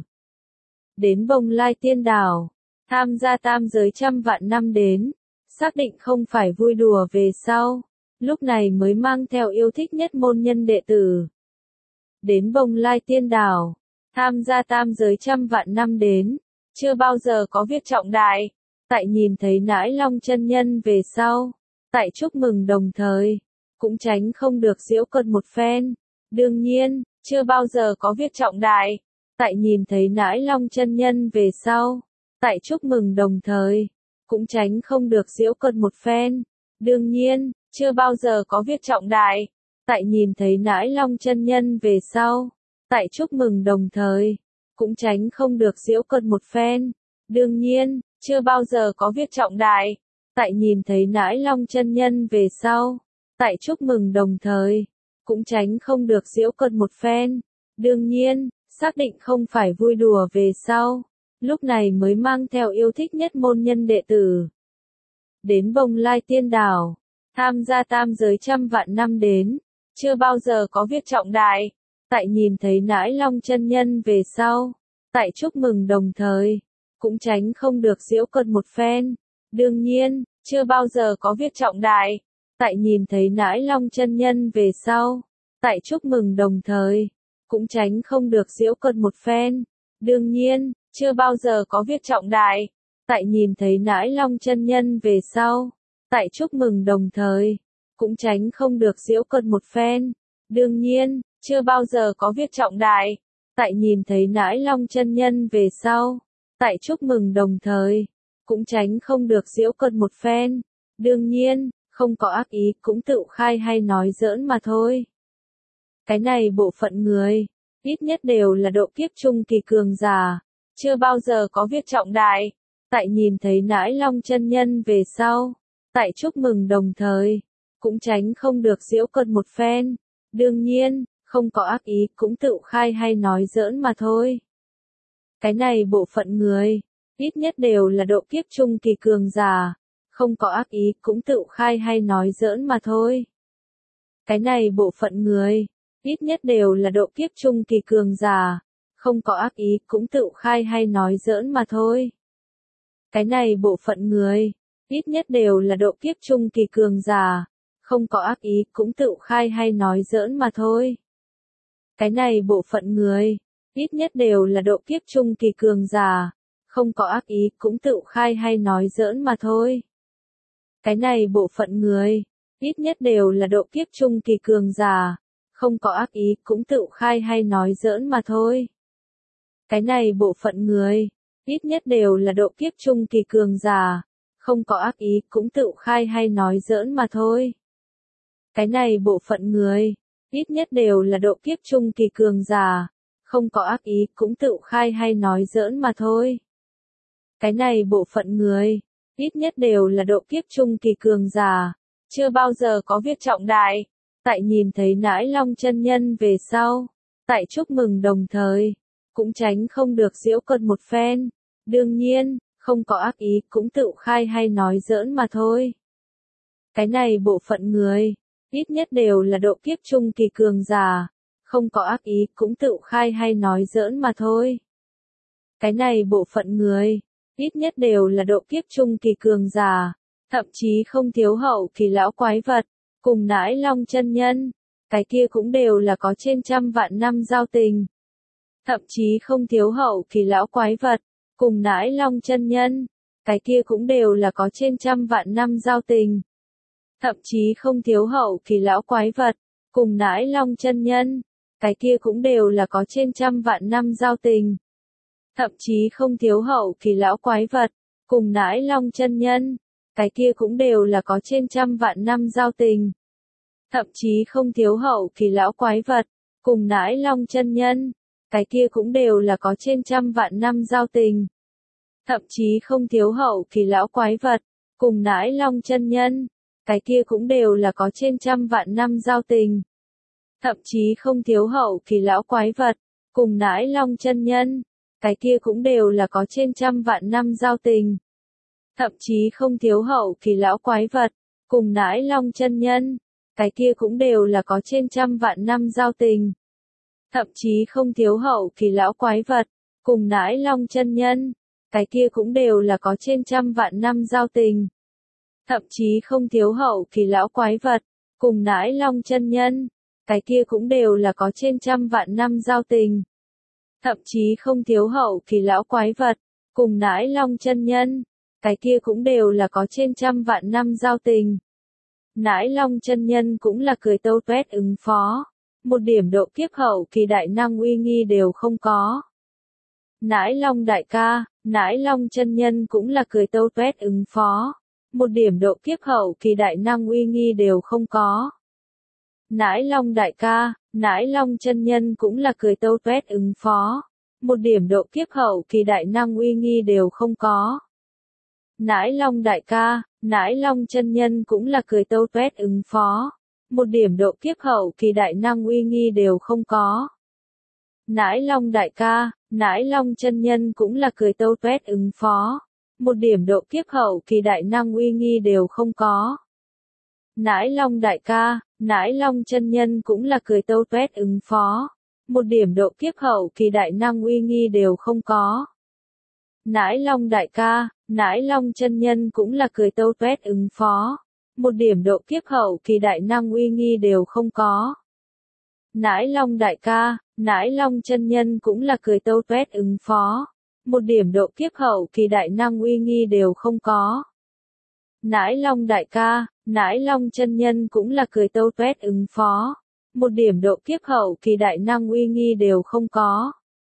đến Bồng Lai Tiên Đảo, tham gia tam giới trăm vạn năm đến, xác định không phải vui đùa về sau, lúc này mới mang theo yêu thích nhất môn nhân đệ tử đến Bồng Lai Tiên Đảo, tham gia tam giới trăm vạn năm đến, chưa bao giờ có việc trọng đại. Tại nhìn thấy Nãi Long chân nhân về sau, tại chúc mừng đồng thời, cũng tránh không được giễu cợt một phen. Đương nhiên, chưa bao giờ có việc trọng đại. Tại nhìn thấy Nãi Long chân nhân về sau, tại chúc mừng đồng thời, cũng tránh không được giễu cợt một phen. Đương nhiên, chưa bao giờ có việc trọng đại. Tại nhìn thấy Nãi Long chân nhân về sau, tại chúc mừng đồng thời, cũng tránh không được giễu cợt một phen. Đương nhiên, chưa bao giờ có việc trọng đại. Tại nhìn thấy Nãi Long chân nhân về sau, tại chúc mừng đồng thời, cũng tránh không được giễu cợt một phen. Đương nhiên, xác định không phải vui đùa về sau, lúc này mới mang theo yêu thích nhất môn nhân đệ tử đến Bồng Lai Tiên Đảo, tham gia tam giới trăm vạn năm đến, chưa bao giờ có việc trọng đại. Tại nhìn thấy Nãi Long chân nhân về sau, tại chúc mừng đồng thời, cũng tránh không được giễu cợt một phen. Đương nhiên, chưa bao giờ có việc trọng đại. Tại nhìn thấy Nãi Long chân nhân về sau, tại chúc mừng đồng thời, cũng tránh không được giễu cợt một phen. Đương nhiên, chưa bao giờ có việc trọng đại. Tại nhìn thấy Nãi Long chân nhân về sau, tại chúc mừng đồng thời, cũng tránh không được giễu cợt một phen. Đương nhiên, chưa bao giờ có việc trọng đại. Tại nhìn thấy Nãi Long chân nhân về sau, tại chúc mừng đồng thời, cũng tránh không được giễu cợt một phen. Đương nhiên, không có ác ý, cũng tự khai hay nói giỡn mà thôi. Cái này bộ phận người, ít nhất đều là độ kiếp trung kỳ cường giả, chưa bao giờ có việc trọng đại. Tại nhìn thấy Nãi Long chân nhân về sau, tại chúc mừng đồng thời, cũng tránh không được giễu cợt một phen. Đương nhiên, không có ác ý, cũng tự khai hay nói giỡn mà thôi. Cái này bộ phận người, ít nhất đều là độ kiếp trung kỳ cường giả, không có ác ý, cũng tự khai hay nói giỡn mà thôi. Cái này bộ phận người, ít nhất đều là độ kiếp trung kỳ cường giả, không có ác ý, cũng tự khai hay nói giỡn mà thôi. Cái này bộ phận người, ít nhất đều là độ kiếp trung kỳ cường giả, không có ác ý, cũng tự khai hay nói giỡn mà thôi. Cái này bộ phận người, ít nhất đều là độ kiếp trung kỳ cường giả, không có ác ý, cũng tự khai hay nói giỡn mà thôi. Cái này bộ phận người, ít nhất đều là độ kiếp trung kỳ cường giả, không có ác ý, cũng tự khai hay nói giỡn mà thôi. Cái này bộ phận người, ít nhất đều là độ kiếp trung kỳ cường giả, không có ác ý, cũng tự khai hay nói giỡn mà thôi. Cái này bộ phận người, ít nhất đều là độ kiếp trung kỳ cường giả, không có ác ý, cũng tự khai hay nói giỡn mà thôi. Cái này bộ phận người, ít nhất đều là độ kiếp trung kỳ cường giả, chưa bao giờ có việc trọng đại. Tại nhìn thấy Nãi Long chân nhân về sau, tại chúc mừng đồng thời, cũng tránh không được giễu cợt một phen. Đương nhiên, không có ác ý, cũng tự khai hay nói giỡn mà thôi. Cái này bộ phận người, ít nhất đều là độ kiếp trung kỳ cường giả, không có ác ý, cũng tự khai hay nói giỡn mà thôi. Cái này bộ phận người, ít nhất đều là độ kiếp trung kỳ cường giả, thậm chí không thiếu hậu kỳ lão quái vật, cùng Nãi Long chân nhân, cái kia cũng đều là có trên trăm vạn năm giao tình. Thậm chí không thiếu hậu kỳ lão quái vật, cùng Nãi Long chân nhân, cái kia cũng đều là có trên trăm vạn năm giao tình. Thậm chí không thiếu hậu kỳ lão quái vật, cùng Nãi Long chân nhân, cái kia cũng đều là có trên trăm vạn năm giao tình. Thậm chí không thiếu hậu kỳ lão quái vật, cùng Nãi Long chân nhân, cái kia cũng đều là có trên trăm vạn năm giao tình. Thậm chí không thiếu hậu kỳ lão quái vật, cùng Nãi Long chân nhân, cái kia cũng đều là có trên trăm vạn năm giao tình. Thậm chí không thiếu hậu kỳ lão quái vật, cùng Nãi Long chân nhân, cái kia cũng đều là có trên trăm vạn năm giao tình. Thậm chí không thiếu hậu kỳ lão quái vật, cùng Nãi Long chân nhân, cái kia cũng đều là có trên trăm vạn năm giao tình. Thậm chí không thiếu hậu kỳ lão quái vật, cùng Nãi Long chân nhân, cái kia cũng đều là có trên trăm vạn năm giao tình. Thậm chí không thiếu hậu kỳ lão quái vật, cùng Nãi Long chân nhân, cái kia cũng đều là có trên trăm vạn năm giao tình. Thậm chí không thiếu hậu kỳ lão quái vật, cùng Nãi Long chân nhân, cái kia cũng đều là có trên trăm vạn năm giao tình. Thậm chí không thiếu hậu kỳ lão quái vật, cùng Nãi Long chân nhân, cái kia cũng đều là có trên trăm vạn năm giao tình. Nãi Long chân nhân cũng là cười tâu tuét ứng phó, một điểm độ kiếp hậu kỳ đại năng uy nghi đều không có. Nãi Long đại ca, Nãi Long chân nhân cũng là cười tâu tuét ứng phó, một điểm độ kiếp hậu kỳ đại năng uy nghi đều không có. Nãi Long đại ca, Nãi Long chân nhân cũng là cười tâu tuét ứng phó, một điểm độ kiếp hậu kỳ đại năng uy nghi đều không có. Nãi Long đại ca, Nãi Long chân nhân cũng là cười tâu tuét ứng phó, một điểm độ kiếp hậu kỳ đại năng uy nghi đều không có. Nãi Long đại ca, Nãi Long chân nhân cũng là cười tâu tuét ứng phó, một điểm độ kiếp hậu kỳ đại năng uy nghi đều không có. Nãi Long đại ca, Nãi Long chân nhân cũng là cười tâu tuét ứng phó, một điểm độ kiếp hậu kỳ đại năng uy nghi đều không có. Nãi Long đại ca, Nãi Long chân nhân cũng là cười tâu tuét ứng phó, một điểm độ kiếp hậu kỳ đại năng uy nghi đều không có. Nãi Long đại ca, Nãi Long chân nhân cũng là cười tâu tuét ứng phó. Một điểm độ kiếp hậu kỳ đại năng uy nghi đều không có. Nãi Long đại ca, Nãi Long chân nhân cũng là cười tâu tuét ứng phó. Một điểm độ kiếp hậu kỳ đại năng uy nghi đều không có.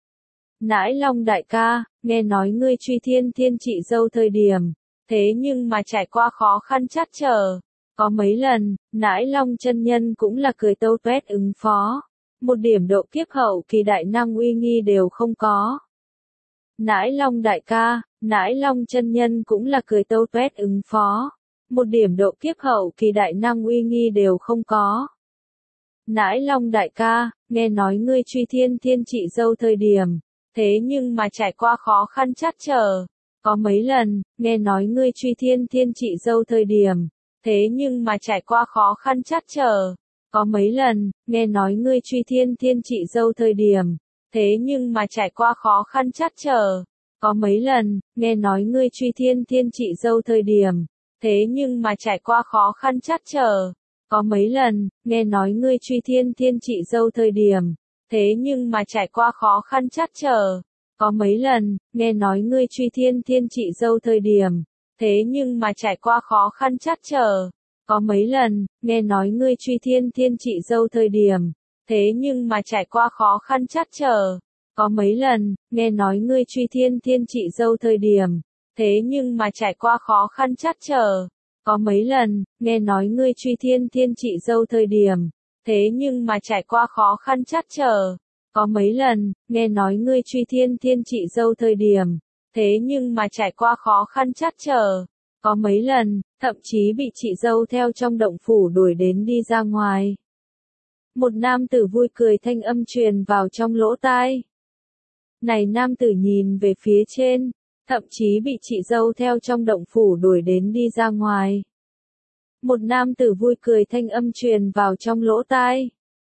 Nãi Long đại ca, nghe nói ngươi truy thiên thiên chị dâu thời điểm, thế nhưng mà trải qua khó khăn trắc trở. Có mấy lần, Nãi Long chân nhân cũng là cười tâu tuét ứng phó. Một điểm độ kiếp hậu kỳ đại năng uy nghi đều không có. Nãi Long đại ca, Nãi Long chân nhân cũng là cười tâu tuét ứng phó. Một điểm độ kiếp hậu kỳ đại năng uy nghi đều không có. Nãi Long đại ca, nghe nói ngươi truy thiên thiên chị dâu thời điểm, thế nhưng mà trải qua khó khăn trắc trở. Có mấy lần, nghe nói ngươi truy thiên thiên chị dâu thời điểm, thế nhưng mà trải qua khó khăn trắc trở. Có mấy lần, nghe nói ngươi truy thiên thiên chị dâu thời điểm, thế nhưng mà trải qua khó khăn trắc trở. Có mấy lần, nghe nói ngươi truy thiên thiên chị dâu thời điểm, thế nhưng mà trải qua khó khăn trắc trở. Có mấy lần, nghe nói ngươi truy thiên thiên chị dâu thời điểm, thế nhưng mà trải qua khó khăn trắc trở. Có mấy lần, nghe nói ngươi truy thiên thiên chị dâu thời điểm, thế nhưng mà trải qua khó khăn trắc trở. Có mấy lần, nghe nói ngươi truy thiên thiên chị dâu thời điểm, thế nhưng mà trải qua khó khăn trắc trở. Có mấy lần, nghe nói ngươi truy thiên thiên chị dâu thời điểm, thế nhưng mà trải qua khó khăn trắc trở. Có mấy lần, nghe nói ngươi truy thiên thiên chị dâu thời điểm, thế nhưng mà trải qua khó khăn trắc trở. Có mấy lần, nghe nói ngươi truy thiên thiên chị dâu thời điểm, thế nhưng mà trải qua khó khăn trắc trở. Có mấy lần, thậm chí bị chị dâu theo trong động phủ đuổi đến đi ra ngoài. Một nam tử vui cười thanh âm truyền vào trong lỗ tai. Này nam tử nhìn về phía trên, thậm chí bị chị dâu theo trong động phủ đuổi đến đi ra ngoài. Một nam tử vui cười thanh âm truyền vào trong lỗ tai.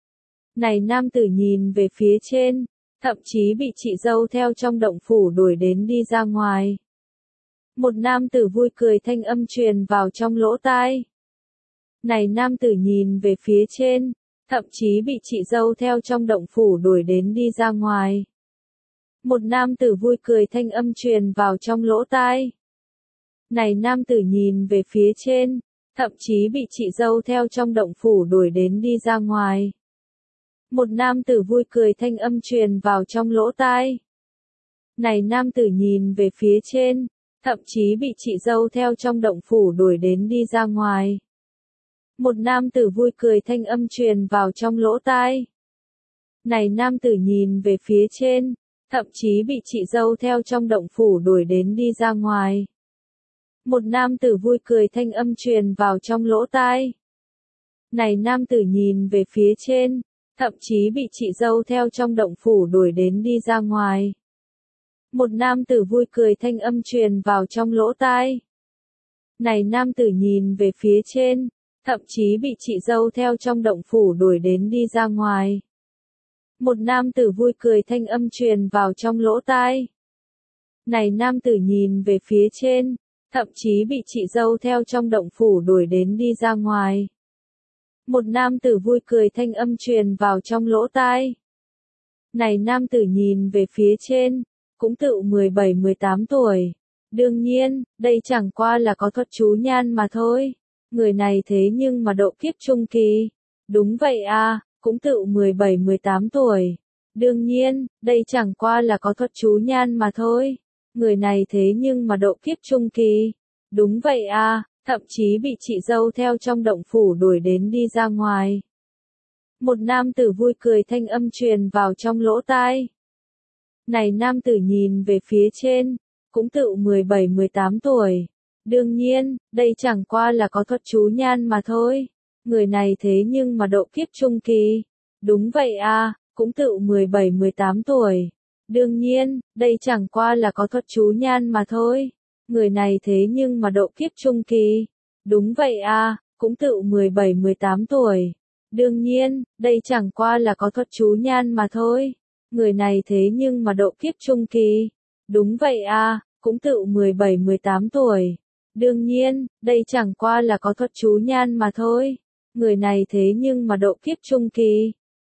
Này nam tử nhìn về phía trên, thậm chí bị chị dâu theo trong động phủ đuổi đến đi ra ngoài. Một nam tử vui cười thanh âm truyền vào trong lỗ tai. Này nam tử nhìn về phía trên, thậm chí bị chị dâu theo trong động phủ đuổi đến đi ra ngoài. Một nam tử vui cười thanh âm truyền vào trong lỗ tai. Này nam tử nhìn về phía trên, thậm chí bị chị dâu theo trong động phủ đuổi đến đi ra ngoài. Một nam tử vui cười thanh âm truyền vào trong lỗ tai. Này nam tử nhìn về phía trên, thậm chí bị chị dâu theo trong động phủ đuổi đến đi ra ngoài. Một nam tử vui cười thanh âm truyền vào trong lỗ tai. Này nam tử nhìn về phía trên, thậm chí bị chị dâu theo trong động phủ đuổi đến đi ra ngoài. Một nam tử vui cười thanh âm truyền vào trong lỗ tai. Này nam tử nhìn về phía trên, thậm chí bị chị dâu theo trong động phủ đuổi đến đi ra ngoài. Một nam tử vui cười thanh âm truyền vào trong lỗ tai. Này nam tử nhìn về phía trên, thậm chí bị chị dâu theo trong động phủ đuổi đến đi ra ngoài. Một nam tử vui cười thanh âm truyền vào trong lỗ tai. Này nam tử nhìn về phía trên, thậm chí bị chị dâu theo trong động phủ đuổi đến đi ra ngoài. Một nam tử vui cười thanh âm truyền vào trong lỗ tai. Này nam tử nhìn về phía trên, cũng tự 17-18 tuổi. Đương nhiên, đây chẳng qua là có thuật chú nhan mà thôi. Người này thế nhưng mà độ kiếp trung kỳ. Đúng vậy à, cũng tự 17-18 tuổi. Đương nhiên, đây chẳng qua là có thuật chú nhan mà thôi. Người này thế nhưng mà độ kiếp trung kỳ. Đúng vậy à, thậm chí bị chị dâu theo trong động phủ đuổi đến đi ra ngoài. Một nam tử vui cười thanh âm truyền vào trong lỗ tai. Này nam tử nhìn về phía trên, cũng tự 17-18 tuổi. Đương nhiên, đây chẳng qua là có thuật chú nhan mà thôi. Người này thế nhưng mà độ kiếp trung kỳ. Đúng vậy à, cũng tự 17-18 tuổi. Đương nhiên, đây chẳng qua là có thuật chú nhan mà thôi. Người này thế nhưng mà độ kiếp trung kỳ. Đúng vậy à, cũng tự 17-18 tuổi. Đương nhiên, đây chẳng qua là có thuật chú nhan mà thôi. Người này thế nhưng mà độ kiếp trung kỳ. Đúng vậy à, cũng tự 17-18 tuổi. Đương nhiên, đây chẳng qua là có thuật chú nhan mà thôi. Người này thế nhưng mà độ kiếp trung kỳ.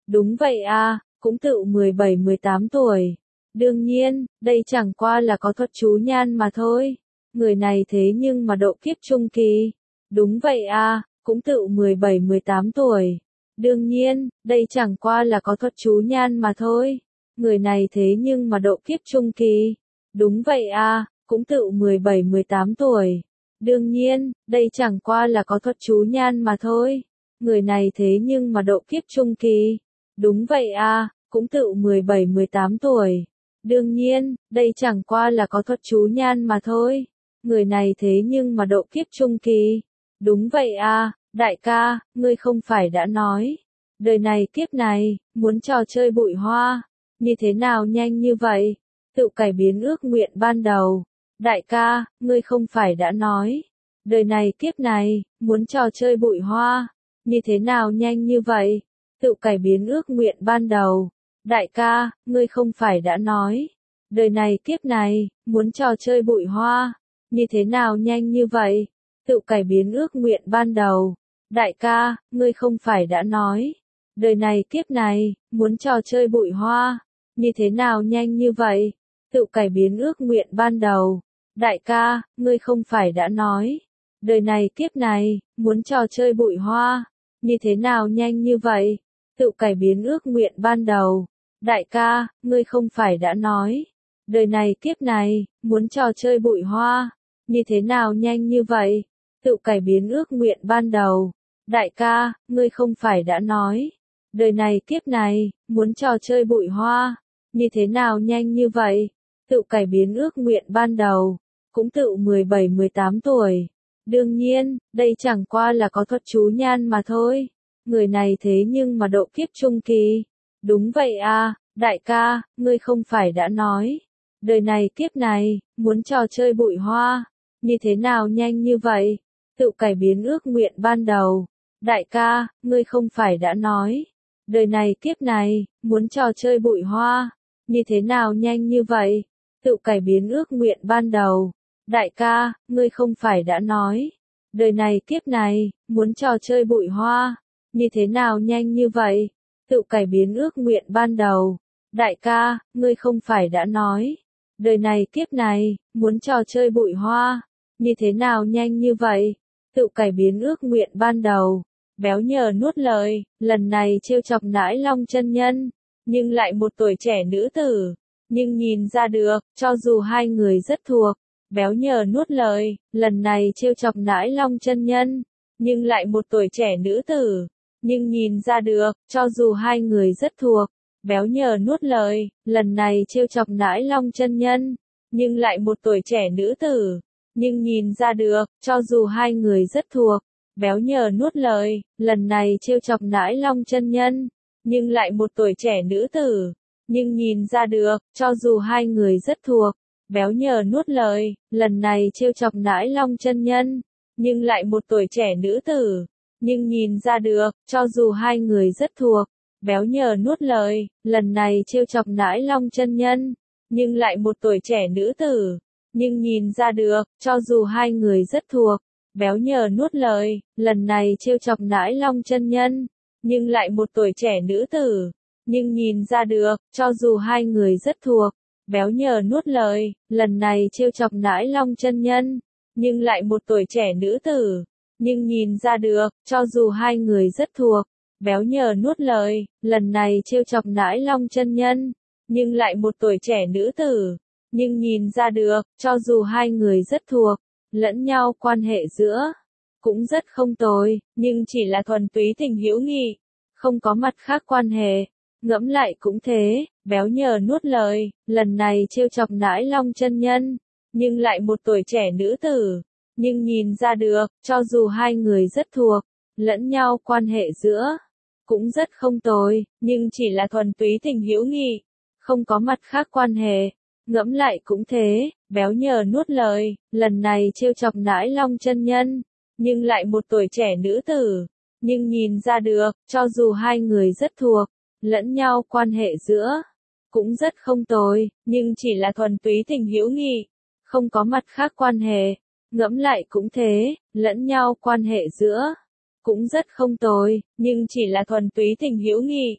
Đúng vậy à, cũng tựu 17-18 tuổi. Đương nhiên, đây chẳng qua là có thuật chú nhan mà thôi. Người này thế nhưng mà độ kiếp trung kỳ. Đúng vậy à, cũng tựu 17-18 tuổi. Đương nhiên, đây chẳng qua là có thuật chú nhan mà thôi. Người này thế nhưng mà độ kiếp trung kỳ. Đúng vậy à, cũng tựu 17-18 tuổi. Đương nhiên, đây chẳng qua là có thuật chú nhan mà thôi. Người này thế nhưng mà độ kiếp trung kỳ. Đúng vậy à, cũng tựu 17-18 tuổi. Đương nhiên, đây chẳng qua là có thuật chú nhan mà thôi. Người này thế nhưng mà độ kiếp trung kỳ. Đúng vậy à, đại ca, ngươi không phải đã nói. Đời này kiếp này, muốn trò chơi bụi hoa. Như thế nào nhanh như vậy? Tự cải biến ước nguyện ban đầu. Đại ca, ngươi không phải đã nói. Đời này kiếp này, muốn trò chơi bụi hoa. Như thế nào nhanh như vậy? Tự cải biến ước nguyện ban đầu. Đại ca, ngươi không phải đã nói. Đời này kiếp này, muốn trò chơi bụi hoa. Như thế nào nhanh như vậy? Tự cải biến ước nguyện ban đầu. Đại ca, ngươi không phải đã nói. Đời này kiếp này, muốn trò chơi bụi hoa. Như thế nào nhanh như vậy? Tự cải biến ước nguyện ban đầu. Đại ca, ngươi không phải đã nói. Đời này kiếp này, muốn trò chơi bụi hoa. Như thế nào nhanh như vậy? Tự cải biến ước nguyện ban đầu. Đại ca, ngươi không phải đã nói. Đời này kiếp này, muốn trò chơi bụi hoa. Như thế nào nhanh như vậy? Tự cải biến ước nguyện ban đầu. Đại ca, ngươi không phải đã nói. Đời này kiếp này, muốn trò chơi bụi hoa. Như thế nào nhanh như vậy? Tự cải biến ước nguyện ban đầu. Cũng tự 17-18 tuổi. Đương nhiên, đây chẳng qua là có thuật chú nhan mà thôi. Người này thế nhưng mà độ kiếp trung kỳ. Đúng vậy à, đại ca, ngươi không phải đã nói. Đời này kiếp này, muốn trò chơi bụi hoa. Như thế nào nhanh như vậy? Tự cải biến ước nguyện ban đầu. Đại ca, ngươi không phải đã nói. Đời này kiếp này, muốn trò chơi bụi hoa. Như thế nào nhanh như vậy? Tự cải biến ước nguyện ban đầu. Đại ca, ngươi không phải đã nói. Đời này kiếp này, muốn trò chơi bụi hoa. Như thế nào nhanh như vậy? Tự cải biến ước nguyện ban đầu. Đại ca, ngươi không phải đã nói. Đời này kiếp này, muốn trò chơi bụi hoa. Như thế nào nhanh như vậy? Tự cải biến ước nguyện ban đầu. Béo nhờ nuốt lời, lần này trêu chọc nãi long chân nhân. Nhưng lại một tuổi trẻ nữ tử. Nhưng nhìn ra được, cho dù hai người rất thuộc. Béo nhờ nuốt lời, lần này trêu chọc nãi long chân nhân. Nhưng lại một tuổi trẻ nữ tử. Nhưng nhìn ra được, cho dù hai người rất thuộc. Béo nhờ nuốt lời, lần này trêu chọc nãi long chân nhân. Nhưng lại một tuổi trẻ nữ tử. Nhưng nhìn ra được, cho dù hai người rất thuộc. Béo nhờ nuốt lời, lần này trêu chọc nãi long chân nhân. Nhưng lại một tuổi trẻ nữ tử. Nhưng nhìn ra được, cho dù hai người rất thuộc. Béo nhờ nuốt lời, lần này trêu chọc nãi long chân nhân. Nhưng lại một tuổi trẻ nữ tử. Nhưng nhìn ra được, cho dù hai người rất thuộc. Béo nhờ nuốt lời, lần này trêu chọc nãi long chân nhân. Nhưng lại một tuổi trẻ nữ tử. Nhưng nhìn ra được, cho dù hai người rất thuộc. Béo nhờ nuốt lời, lần này trêu chọc nãi long chân nhân. Nhưng lại một tuổi trẻ nữ tử. Nhưng nhìn ra được, cho dù hai người rất thuộc. Béo nhờ nuốt lời, lần này trêu chọc nãi long chân nhân. Nhưng lại một tuổi trẻ nữ tử. Nhưng nhìn ra được, cho dù hai người rất thuộc. Béo nhờ nuốt lời, lần này trêu chọc nãi long chân nhân. Nhưng lại một tuổi trẻ nữ tử. Nhưng nhìn ra được, cho dù hai người rất thuộc. Lẫn nhau quan hệ giữa. Cũng rất không tồi, nhưng chỉ là thuần túy tình hữu nghị. Không có mặt khác quan hệ. Ngẫm lại cũng thế, béo nhờ nuốt lời, lần này trêu chọc nãi long chân nhân. Nhưng lại một tuổi trẻ nữ tử. Nhưng nhìn ra được, cho dù hai người rất thuộc. Lẫn nhau quan hệ giữa. Cũng rất không tồi, nhưng chỉ là thuần túy tình hữu nghị. Không có mặt khác quan hệ. Ngẫm lại cũng thế, béo nhờ nuốt lời, lần này trêu chọc nãi long chân nhân. Nhưng lại một tuổi trẻ nữ tử. Nhưng nhìn ra được, cho dù hai người rất thuộc. Lẫn nhau quan hệ giữa. Cũng rất không tồi, nhưng chỉ là thuần túy tình hữu nghị. Không có mặt khác quan hệ. Ngẫm lại cũng thế, lẫn nhau quan hệ giữa. Cũng rất không tồi, nhưng chỉ là thuần túy tình hữu nghị.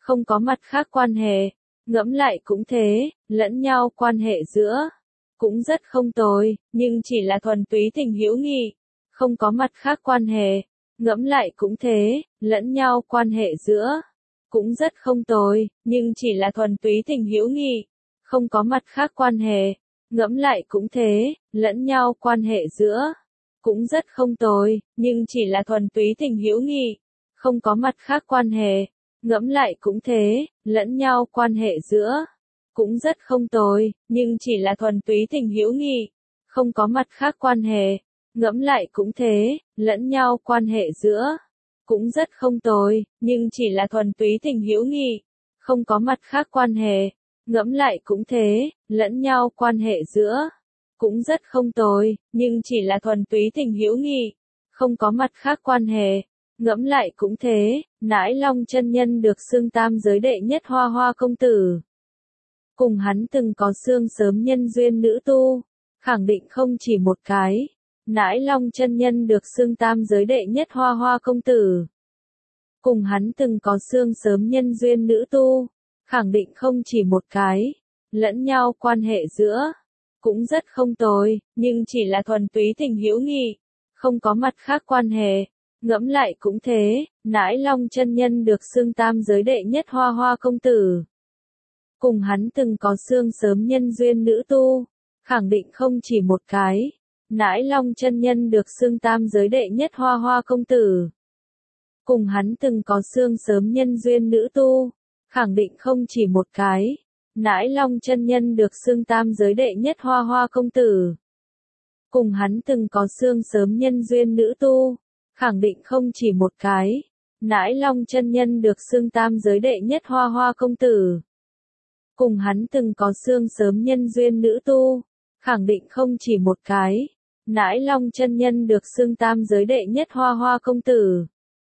không có mặt khác quan hệ. Ngẫm lại cũng thế, lẫn nhau quan hệ giữa cũng rất không tồi, nhưng chỉ là thuần túy tình hữu nghị, không có mặt khác quan hệ. Ngẫm lại cũng thế, lẫn nhau quan hệ giữa cũng rất không tồi, nhưng chỉ là thuần túy tình hữu nghị, không có mặt khác quan hệ. Ngẫm lại cũng thế, lẫn nhau quan hệ giữa cũng rất không tồi, nhưng chỉ là thuần túy tình hữu nghị, không có mặt khác quan hệ. Ngẫm lại cũng thế, lẫn nhau quan hệ giữa cũng rất không tồi, nhưng chỉ là thuần túy tình hữu nghị, không có mặt khác quan hệ. Ngẫm lại cũng thế, lẫn nhau quan hệ giữa cũng rất không tồi, nhưng chỉ là thuần túy tình hữu nghị, không có mặt khác quan hệ. Ngẫm lại cũng thế, lẫn nhau quan hệ giữa cũng rất không tồi, nhưng chỉ là thuần túy tình hữu nghị, không có mặt khác quan hệ. Ngẫm lại cũng thế, Nãi Long chân nhân được xưng tam giới đệ nhất Hoa Hoa công tử. Cùng hắn từng có xương sớm nhân duyên nữ tu, khẳng định không chỉ một cái. Nãi Long chân nhân được xưng tam giới đệ nhất Hoa Hoa công tử. Cùng hắn từng có xương sớm nhân duyên nữ tu, khẳng định không chỉ một cái. Lẫn nhau quan hệ giữa cũng rất không tồi, nhưng chỉ là thuần túy tình hữu nghị, không có mặt khác quan hệ. Ngẫm lại cũng thế, Nãi Long chân nhân được xưng tam giới đệ nhất Hoa Hoa công tử. Cùng hắn từng có xương sớm nhân duyên nữ tu, khẳng định không chỉ một cái. Nãi Long chân nhân được xưng tam giới đệ nhất Hoa Hoa công tử. Cùng hắn từng có xương sớm nhân duyên nữ tu, khẳng định không chỉ một cái. Nãi Long chân nhân được xưng tam giới đệ nhất Hoa Hoa công tử. Cùng hắn từng có xương sớm nhân duyên nữ tu, khẳng định không chỉ một cái. Nãi Long chân nhân được xưng tam giới đệ nhất Hoa Hoa công tử. Cùng hắn từng có xương sớm nhân duyên nữ tu, khẳng định không chỉ một cái. Nãi Long chân nhân được xưng tam giới đệ nhất Hoa Hoa công tử.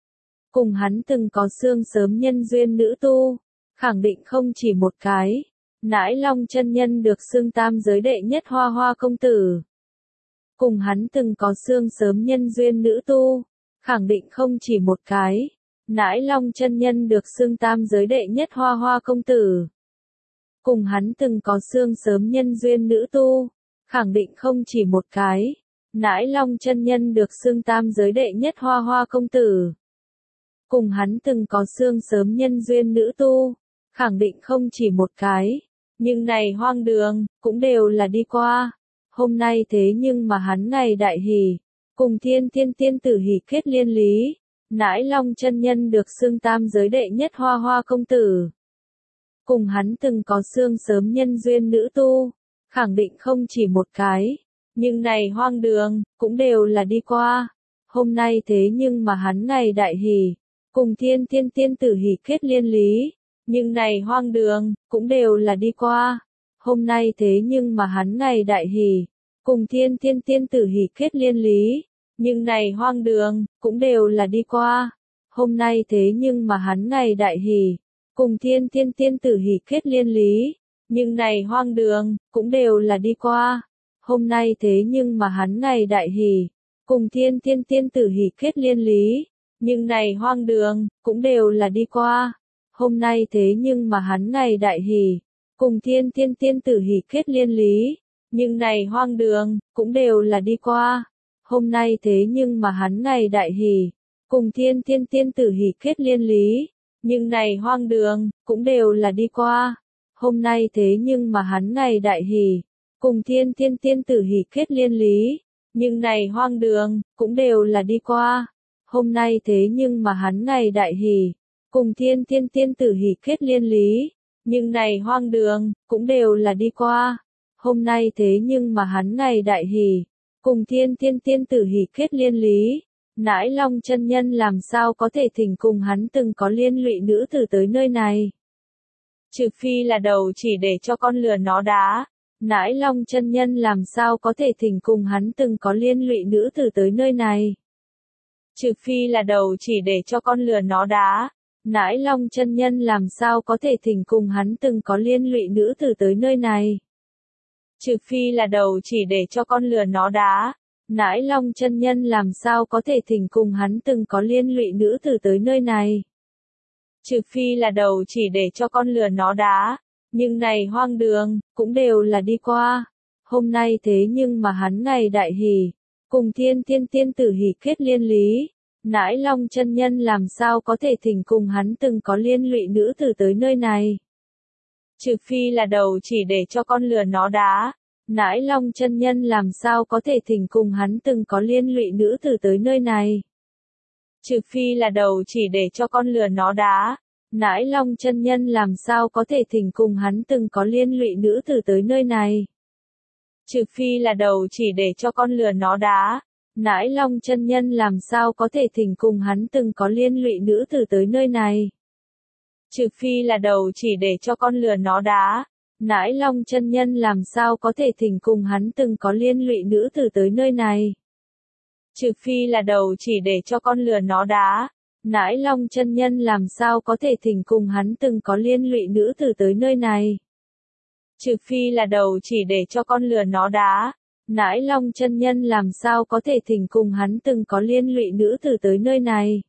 Cùng hắn từng có xương sớm nhân duyên nữ tu, khẳng định không chỉ một cái. Nãi Long chân nhân được xưng tam giới đệ nhất Hoa Hoa công tử. Cùng hắn từng có xương sớm nhân duyên nữ tu, khẳng định không chỉ một cái. Nãi Long chân nhân được xưng tam giới đệ nhất Hoa Hoa công tử. Cùng hắn từng có xương sớm nhân duyên nữ tu, khẳng định không chỉ một cái. Nãi Long chân nhân được xưng tam giới đệ nhất Hoa Hoa công tử. Cùng hắn từng có xương sớm nhân duyên nữ tu, khẳng định không chỉ một cái. Nhưng này hoang đường, cũng đều là đi qua. Hôm nay thế nhưng mà hắn ngày đại hỷ, cùng thiên thiên tiên tử hỷ kết liên lý. Nãi Long chân nhân được xưng tam giới đệ nhất Hoa Hoa công tử. Cùng hắn từng có xương sớm nhân duyên nữ tu, khẳng định không chỉ một cái. Nhưng này hoang đường, cũng đều là đi qua. Hôm nay thế nhưng mà hắn ngày đại hỷ, cùng thiên thiên tiên tử hỷ kết liên lý. Nhưng này hoang đường, cũng đều là đi qua. Hôm nay thế nhưng mà hắn ngày đại hỷ, cùng thiên thiên tiên tử hỷ kết liên lý. Nhưng này hoang đường, cũng đều là đi qua. Hôm nay thế nhưng mà hắn ngày đại hỷ, cùng thiên thiên tiên tử hỷ kết liên lý. Nhưng này hoang đường, cũng đều là đi qua. Hôm nay thế nhưng mà hắn ngày đại hỷ, cùng thiên thiên tiên tử hỷ kết liên lý. Nhưng này hoang đường, cũng đều là đi qua. Hôm nay thế nhưng mà hắn ngày đại hỷ, cùng thiên thiên tiên tử hỷ kết liên lý. Nhưng này hoang đường, cũng đều là đi qua. Hôm nay thế nhưng mà hắn ngày đại hỷ, cùng thiên thiên tiên tử hỷ kết liên lý. Nhưng này hoang đường, cũng đều là đi qua. Hôm nay thế nhưng mà hắn ngày đại hỷ, cùng thiên thiên tiên tử hỷ kết liên lý. Nhưng này hoang đường, cũng đều là đi qua. Hôm nay thế nhưng mà hắn ngày đại hỷ, cùng thiên thiên tiên tử hỷ kết liên lý. Nhưng này hoang đường, cũng đều là đi qua. Hôm nay thế nhưng mà hắn ngày đại hỷ, cùng thiên thiên tiên tử hỷ kết liên lý. Nãi Long chân nhân làm sao có thể thỉnh cùng hắn từng có liên lụy nữ tử tới nơi này. Trừ phi là đầu chỉ để cho con lừa nó đá. Nãi Long chân nhân làm sao có thể thỉnh cùng hắn từng có liên lụy nữ tử tới nơi này. Trừ phi là đầu chỉ để cho con lừa nó đá. Nãi Long chân nhân làm sao có thể thỉnh cùng hắn từng có liên lụy nữ tử tới nơi này. Trừ phi là đầu chỉ để cho con lừa nó đá. Nãi Long chân nhân làm sao có thể thỉnh cùng hắn từng có liên lụy nữ tử tới nơi này. Trừ phi là đầu chỉ để cho con lừa nó đá. Nhưng này hoang đường, cũng đều là đi qua. Hôm nay thế nhưng mà hắn ngày đại hỷ, cùng thiên thiên tiên tử hỷ kết liên lý. Nãi Long chân nhân làm sao có thể thỉnh cùng hắn từng có liên lụy nữ tử tới nơi này. Trừ phi là đầu chỉ để cho con lừa nó đá. Nãi Long chân nhân làm sao có thể thỉnh cùng hắn từng có liên lụy nữ tử tới nơi này. Trừ phi là đầu chỉ để cho con lừa nó đá. Nãi Long chân nhân làm sao có thể thỉnh cùng hắn từng có liên lụy nữ tử tới nơi này. Trừ phi là đầu chỉ để cho con lừa nó đá. Nãi Long chân nhân làm sao có thể thỉnh cùng hắn từng có liên lụy nữ tử tới nơi này. Trừ phi là đầu chỉ để cho con lừa nó đá. Nãi Long chân nhân làm sao có thể thỉnh cùng hắn từng có liên lụy nữ tử tới nơi này. Trừ phi là đầu chỉ để cho con lừa nó đá. Nãi Long chân nhân làm sao có thể thỉnh cùng hắn từng có liên lụy nữ tử tới nơi này. Trừ phi là đầu chỉ để cho con lừa nó đá. Nãi Long chân nhân làm sao có thể thỉnh cùng hắn từng có liên lụy nữ tử tới nơi này.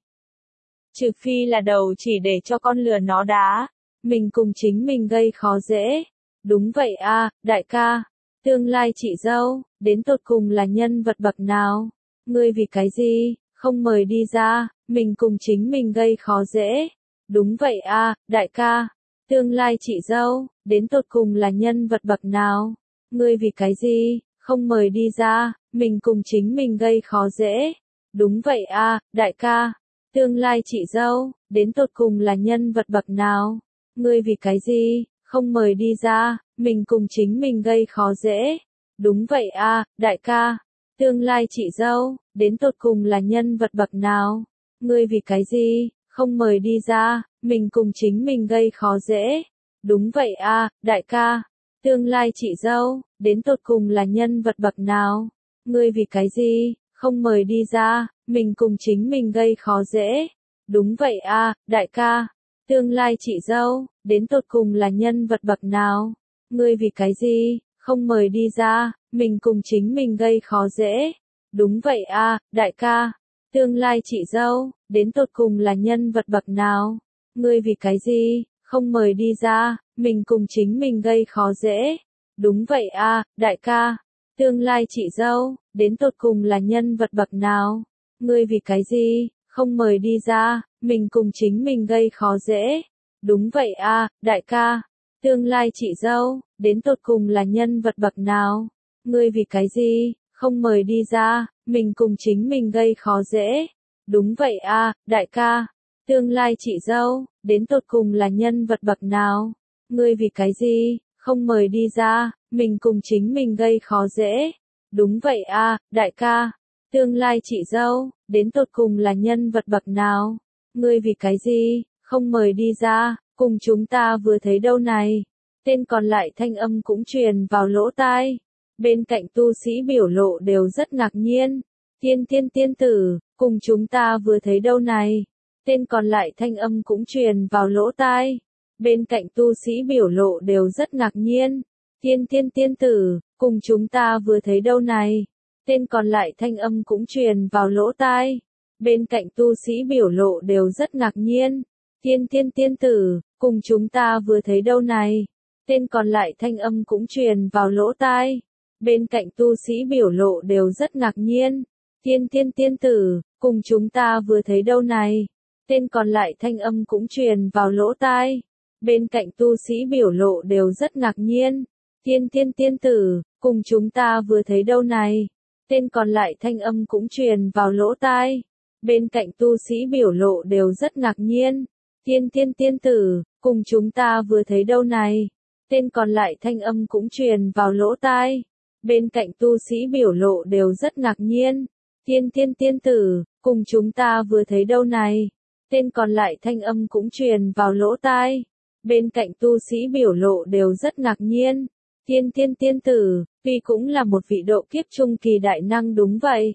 Trừ phi là đầu chỉ để cho con lừa nó đá. Mình cùng chính mình gây khó dễ. Đúng vậy a, đại ca. Tương lai chị dâu, đến tột cùng là nhân vật bậc nào? Ngươi vì cái gì, không mời đi ra, mình cùng chính mình gây khó dễ. Đúng vậy a, đại ca. Tương lai chị dâu, đến tột cùng là nhân vật bậc nào? Ngươi vì cái gì, không mời đi ra, mình cùng chính mình gây khó dễ. Đúng vậy a, đại ca. Tương lai chị dâu, đến tột cùng là nhân vật bậc nào? Ngươi vì cái gì, không mời đi ra, mình cùng chính mình gây khó dễ. Đúng vậy a, đại ca. Tương lai chị dâu, đến tột cùng là nhân vật bậc nào? Ngươi vì cái gì, không mời đi ra, mình cùng chính mình gây khó dễ. Đúng vậy a, đại ca. Tương lai chị dâu, đến tột cùng là nhân vật bậc nào? Ngươi vì cái gì, không mời đi ra, mình cùng chính mình gây khó dễ. Đúng vậy a, đại ca. Tương lai chị dâu, đến tột cùng là nhân vật bậc nào? Ngươi vì cái gì, không mời đi ra, mình cùng chính mình gây khó dễ. Đúng vậy a, đại ca. Tương lai chị dâu, đến tột cùng là nhân vật bậc nào? Ngươi vì cái gì, không mời đi ra, mình cùng chính mình gây khó dễ. Đúng vậy a, đại ca. Tương lai chị dâu, đến tột cùng là nhân vật bậc nào? Ngươi vì cái gì, không mời đi ra, mình cùng chính mình gây khó dễ. Đúng vậy a, đại ca. Tương lai chị dâu, đến tột cùng là nhân vật bậc nào? Ngươi vì cái gì, không mời đi ra, mình cùng chính mình gây khó dễ. Đúng vậy a, đại ca. Tương lai chị dâu, đến tột cùng là nhân vật bậc nào? Ngươi vì cái gì, không mời đi ra, mình cùng chính mình gây khó dễ. Đúng vậy a, đại ca. Tương lai chị dâu, đến tột cùng là nhân vật bậc nào? Ngươi vì cái gì, không mời đi ra, cùng chúng ta vừa thấy đâu này. Tên còn lại thanh âm cũng truyền vào lỗ tai. Bên cạnh tu sĩ biểu lộ đều rất ngạc nhiên. Thiên thiên tiên tử, cùng chúng ta vừa thấy đâu này. Tên còn lại thanh âm cũng truyền vào lỗ tai. Bên cạnh tu sĩ biểu lộ đều rất ngạc nhiên. Thiên thiên tiên tử, cùng chúng ta vừa thấy đâu này. Tên còn lại thanh âm cũng truyền vào lỗ tai. Bên cạnh tu sĩ biểu lộ đều rất ngạc nhiên. Thiên thiên tiên tử, cùng chúng ta vừa thấy đâu này. Tên còn lại thanh âm cũng truyền vào lỗ tai. Bên cạnh tu sĩ biểu lộ đều rất ngạc nhiên. Thiên thiên tiên tử, cùng chúng ta vừa thấy đâu này. Tên còn lại thanh âm cũng truyền vào lỗ tai. Bên cạnh tu sĩ biểu lộ đều rất ngạc nhiên. Thiên thiên tiên tử, cùng chúng ta vừa thấy đâu này. Tên còn lại thanh âm cũng truyền vào lỗ tai. Bên cạnh tu sĩ biểu lộ đều rất ngạc nhiên. Thiên thiên tiên tử, cùng chúng ta vừa thấy đâu này. Tên còn lại thanh âm cũng truyền vào lỗ tai. Bên cạnh tu sĩ biểu lộ đều rất ngạc nhiên. Thiên thiên tiên tử, cùng chúng ta vừa thấy đâu này. Tên còn lại thanh âm cũng truyền vào lỗ tai. Bên cạnh tu sĩ biểu lộ đều rất ngạc nhiên. Thiên thiên tiên tử, tuy cũng là một vị độ kiếp trung kỳ đại năng đúng vậy.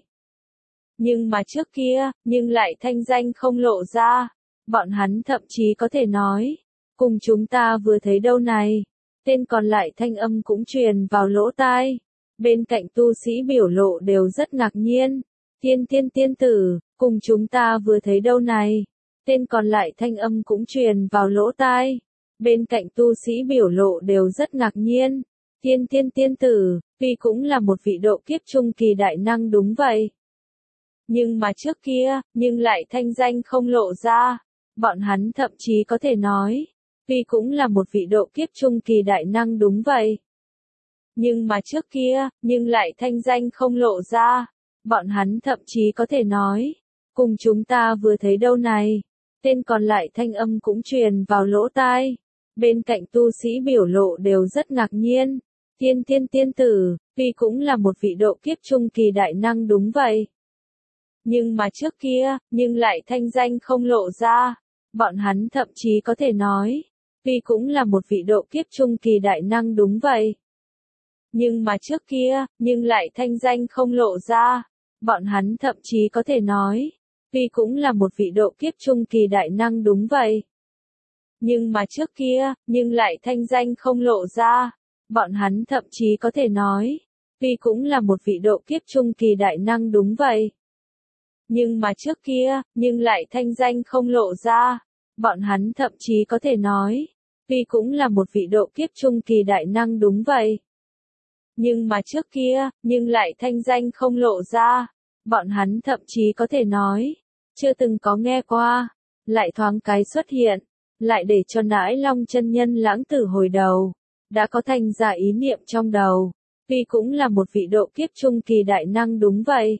Nhưng mà trước kia, nhưng lại thanh danh không lộ ra. Bọn hắn thậm chí có thể nói. Cùng chúng ta vừa thấy đâu này. Tên còn lại thanh âm cũng truyền vào lỗ tai. Bên cạnh tu sĩ biểu lộ đều rất ngạc nhiên. Thiên thiên tiên tử, cùng chúng ta vừa thấy đâu này. Tên còn lại thanh âm cũng truyền vào lỗ tai. Bên cạnh tu sĩ biểu lộ đều rất ngạc nhiên. Tiên tiên tiên tử, tuy cũng là một vị độ kiếp trung kỳ đại năng đúng vậy. Nhưng mà trước kia, nhưng lại thanh danh không lộ ra. Bọn hắn thậm chí có thể nói, tuy cũng là một vị độ kiếp trung kỳ đại năng đúng vậy. Nhưng mà trước kia, nhưng lại thanh danh không lộ ra. Bọn hắn thậm chí có thể nói, cùng chúng ta vừa thấy đâu này. Tên còn lại thanh âm cũng truyền vào lỗ tai. Bên cạnh tu sĩ biểu lộ đều rất ngạc nhiên. Tiên tiên tiên tử, tuy cũng là một vị độ kiếp trung kỳ đại năng đúng vậy. Nhưng mà trước kia, nhưng lại thanh danh không lộ ra. Bọn hắn thậm chí có thể nói, tuy cũng là một vị độ kiếp trung kỳ đại năng đúng vậy. Nhưng mà trước kia, nhưng lại thanh danh không lộ ra. Bọn hắn thậm chí có thể nói, tuy cũng là một vị độ kiếp trung kỳ đại năng đúng vậy. Nhưng mà trước kia, nhưng lại thanh danh không lộ ra. Bọn hắn thậm chí có thể nói, tuy cũng là một vị độ kiếp trung kỳ đại năng đúng vậy. Nhưng mà trước kia, nhưng lại thanh danh không lộ ra. Bọn hắn thậm chí có thể nói, tuy cũng là một vị độ kiếp trung kỳ đại năng đúng vậy. Nhưng mà trước kia, nhưng lại thanh danh không lộ ra. Bọn hắn thậm chí có thể nói, chưa từng có nghe qua. Lại thoáng cái xuất hiện, lại để cho Nãi Long chân nhân lãng tử hồi đầu. Đã có thành ra ý niệm trong đầu. Tuy cũng là một vị độ kiếp trung kỳ đại năng đúng vậy.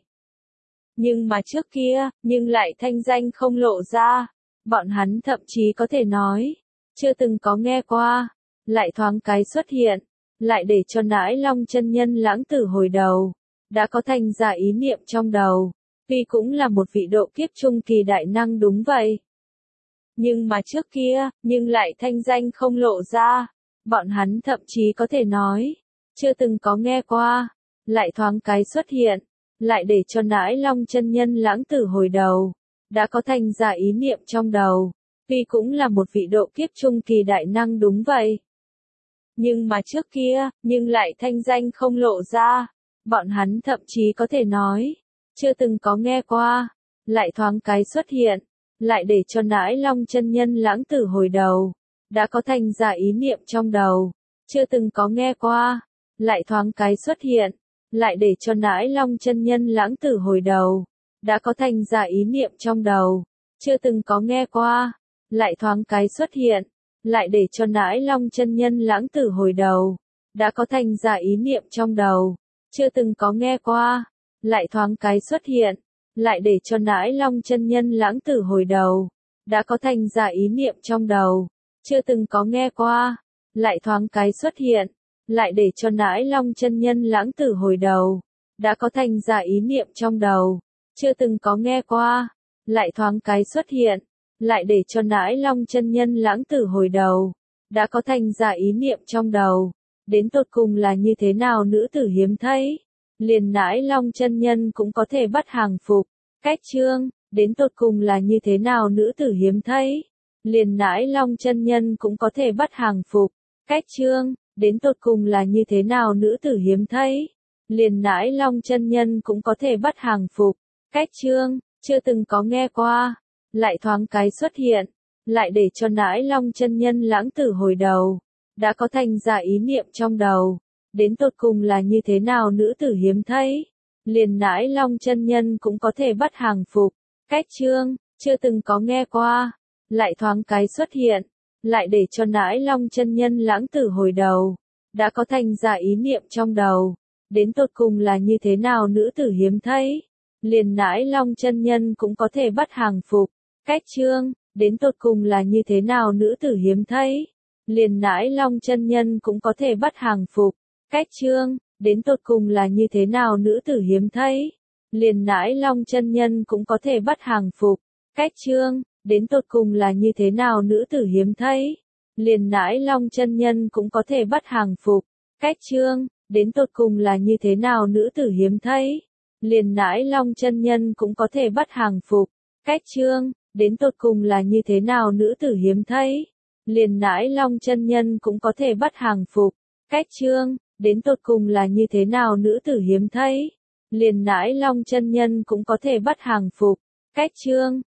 Nhưng mà trước kia, nhưng lại thanh danh không lộ ra. Bọn hắn thậm chí có thể nói, chưa từng có nghe qua. Lại thoáng cái xuất hiện, lại để cho Nãi Long chân nhân lãng tử hồi đầu. Đã có thành ra ý niệm trong đầu. Tuy cũng là một vị độ kiếp trung kỳ đại năng đúng vậy. Nhưng mà trước kia, nhưng lại thanh danh không lộ ra. Bọn hắn thậm chí có thể nói, chưa từng có nghe qua. Lại thoáng cái xuất hiện, lại để cho Nãi Long chân nhân lãng tử hồi đầu. Đã có thành ra ý niệm trong đầu. Tuy cũng là một vị độ kiếp trung kỳ đại năng đúng vậy. Nhưng mà trước kia, nhưng lại thanh danh không lộ ra. Bọn hắn thậm chí có thể nói, chưa từng có nghe qua. Lại thoáng cái xuất hiện, lại để cho Nãi Long chân nhân lãng tử hồi đầu. Đã có thành ra ý niệm trong đầu. Chưa từng có nghe qua. Lại thoáng cái xuất hiện, lại để cho Nãi Long chân nhân lãng tử hồi đầu. Đã có thành ra ý niệm trong đầu. Chưa từng có nghe qua. Lại thoáng cái xuất hiện, lại để cho Nãi Long chân nhân lãng tử hồi đầu. Đã có thành ra ý niệm trong đầu. Chưa từng có nghe qua. Lại thoáng cái xuất hiện, lại để cho Nãi Long chân nhân lãng tử hồi đầu. Đã có thành ra ý niệm trong đầu. Chưa từng có nghe qua. Lại thoáng cái xuất hiện, lại để cho Nãi Long chân nhân lãng tử hồi đầu. Đã có thành ra ý niệm trong đầu. Chưa từng có nghe qua. Lại thoáng cái xuất hiện, lại để cho Nãi Long chân nhân lãng tử hồi đầu. Đã có thành ra ý niệm trong đầu. Đến tột cùng là như thế nào nữ tử hiếm thấy. Liền Nãi Long chân nhân cũng có thể bắt hàng phục. Cách chương, đến tột cùng là như thế nào nữ tử hiếm thấy. Liền Nãi Long chân nhân cũng có thể bắt hàng phục. Cách chương, đến tột cùng là như thế nào nữ tử hiếm thấy. Liền Nãi Long chân nhân cũng có thể bắt hàng phục. Cách chương, chưa từng có nghe qua. Lại thoáng cái xuất hiện, lại để cho Nãi Long chân nhân lãng tử hồi đầu. Đã có thành ra ý niệm trong đầu. Đến tột cùng là như thế nào nữ tử hiếm thấy. Liền Nãi Long chân nhân cũng có thể bắt hàng phục. Cách chương, chưa từng có nghe qua. Lại thoáng cái xuất hiện, lại để cho Nãi Long chân nhân lãng tử hồi đầu. Đã có thành ra ý niệm trong đầu. Đến tột cùng là như thế nào nữ tử hiếm thấy. Liền Nãi Long chân nhân cũng có thể bắt hàng phục. Cách chương, đến tột cùng là như thế nào nữ tử hiếm thấy. Liền Nãi Long chân nhân cũng có thể bắt hàng phục. Cách chương, đến tột cùng là như thế nào nữ tử hiếm thấy. Liền Nãi Long chân nhân cũng có thể bắt hàng phục. Cách chương, đến tột cùng là như thế nào nữ tử hiếm thấy. Liền Nãi Long chân nhân cũng có thể bắt hàng phục. Cách chương, đến tột cùng là như thế nào nữ tử hiếm thấy. Liền Nãi Long chân nhân cũng có thể bắt hàng phục. Cách chương, đến tột cùng là như thế nào nữ tử hiếm thấy. Liền Nãi Long chân nhân cũng có thể bắt hàng phục. Cách chương, đến tột cùng là như thế nào nữ tử hiếm thấy. Liền Nãi Long chân nhân cũng có thể bắt hàng phục. Cách chương,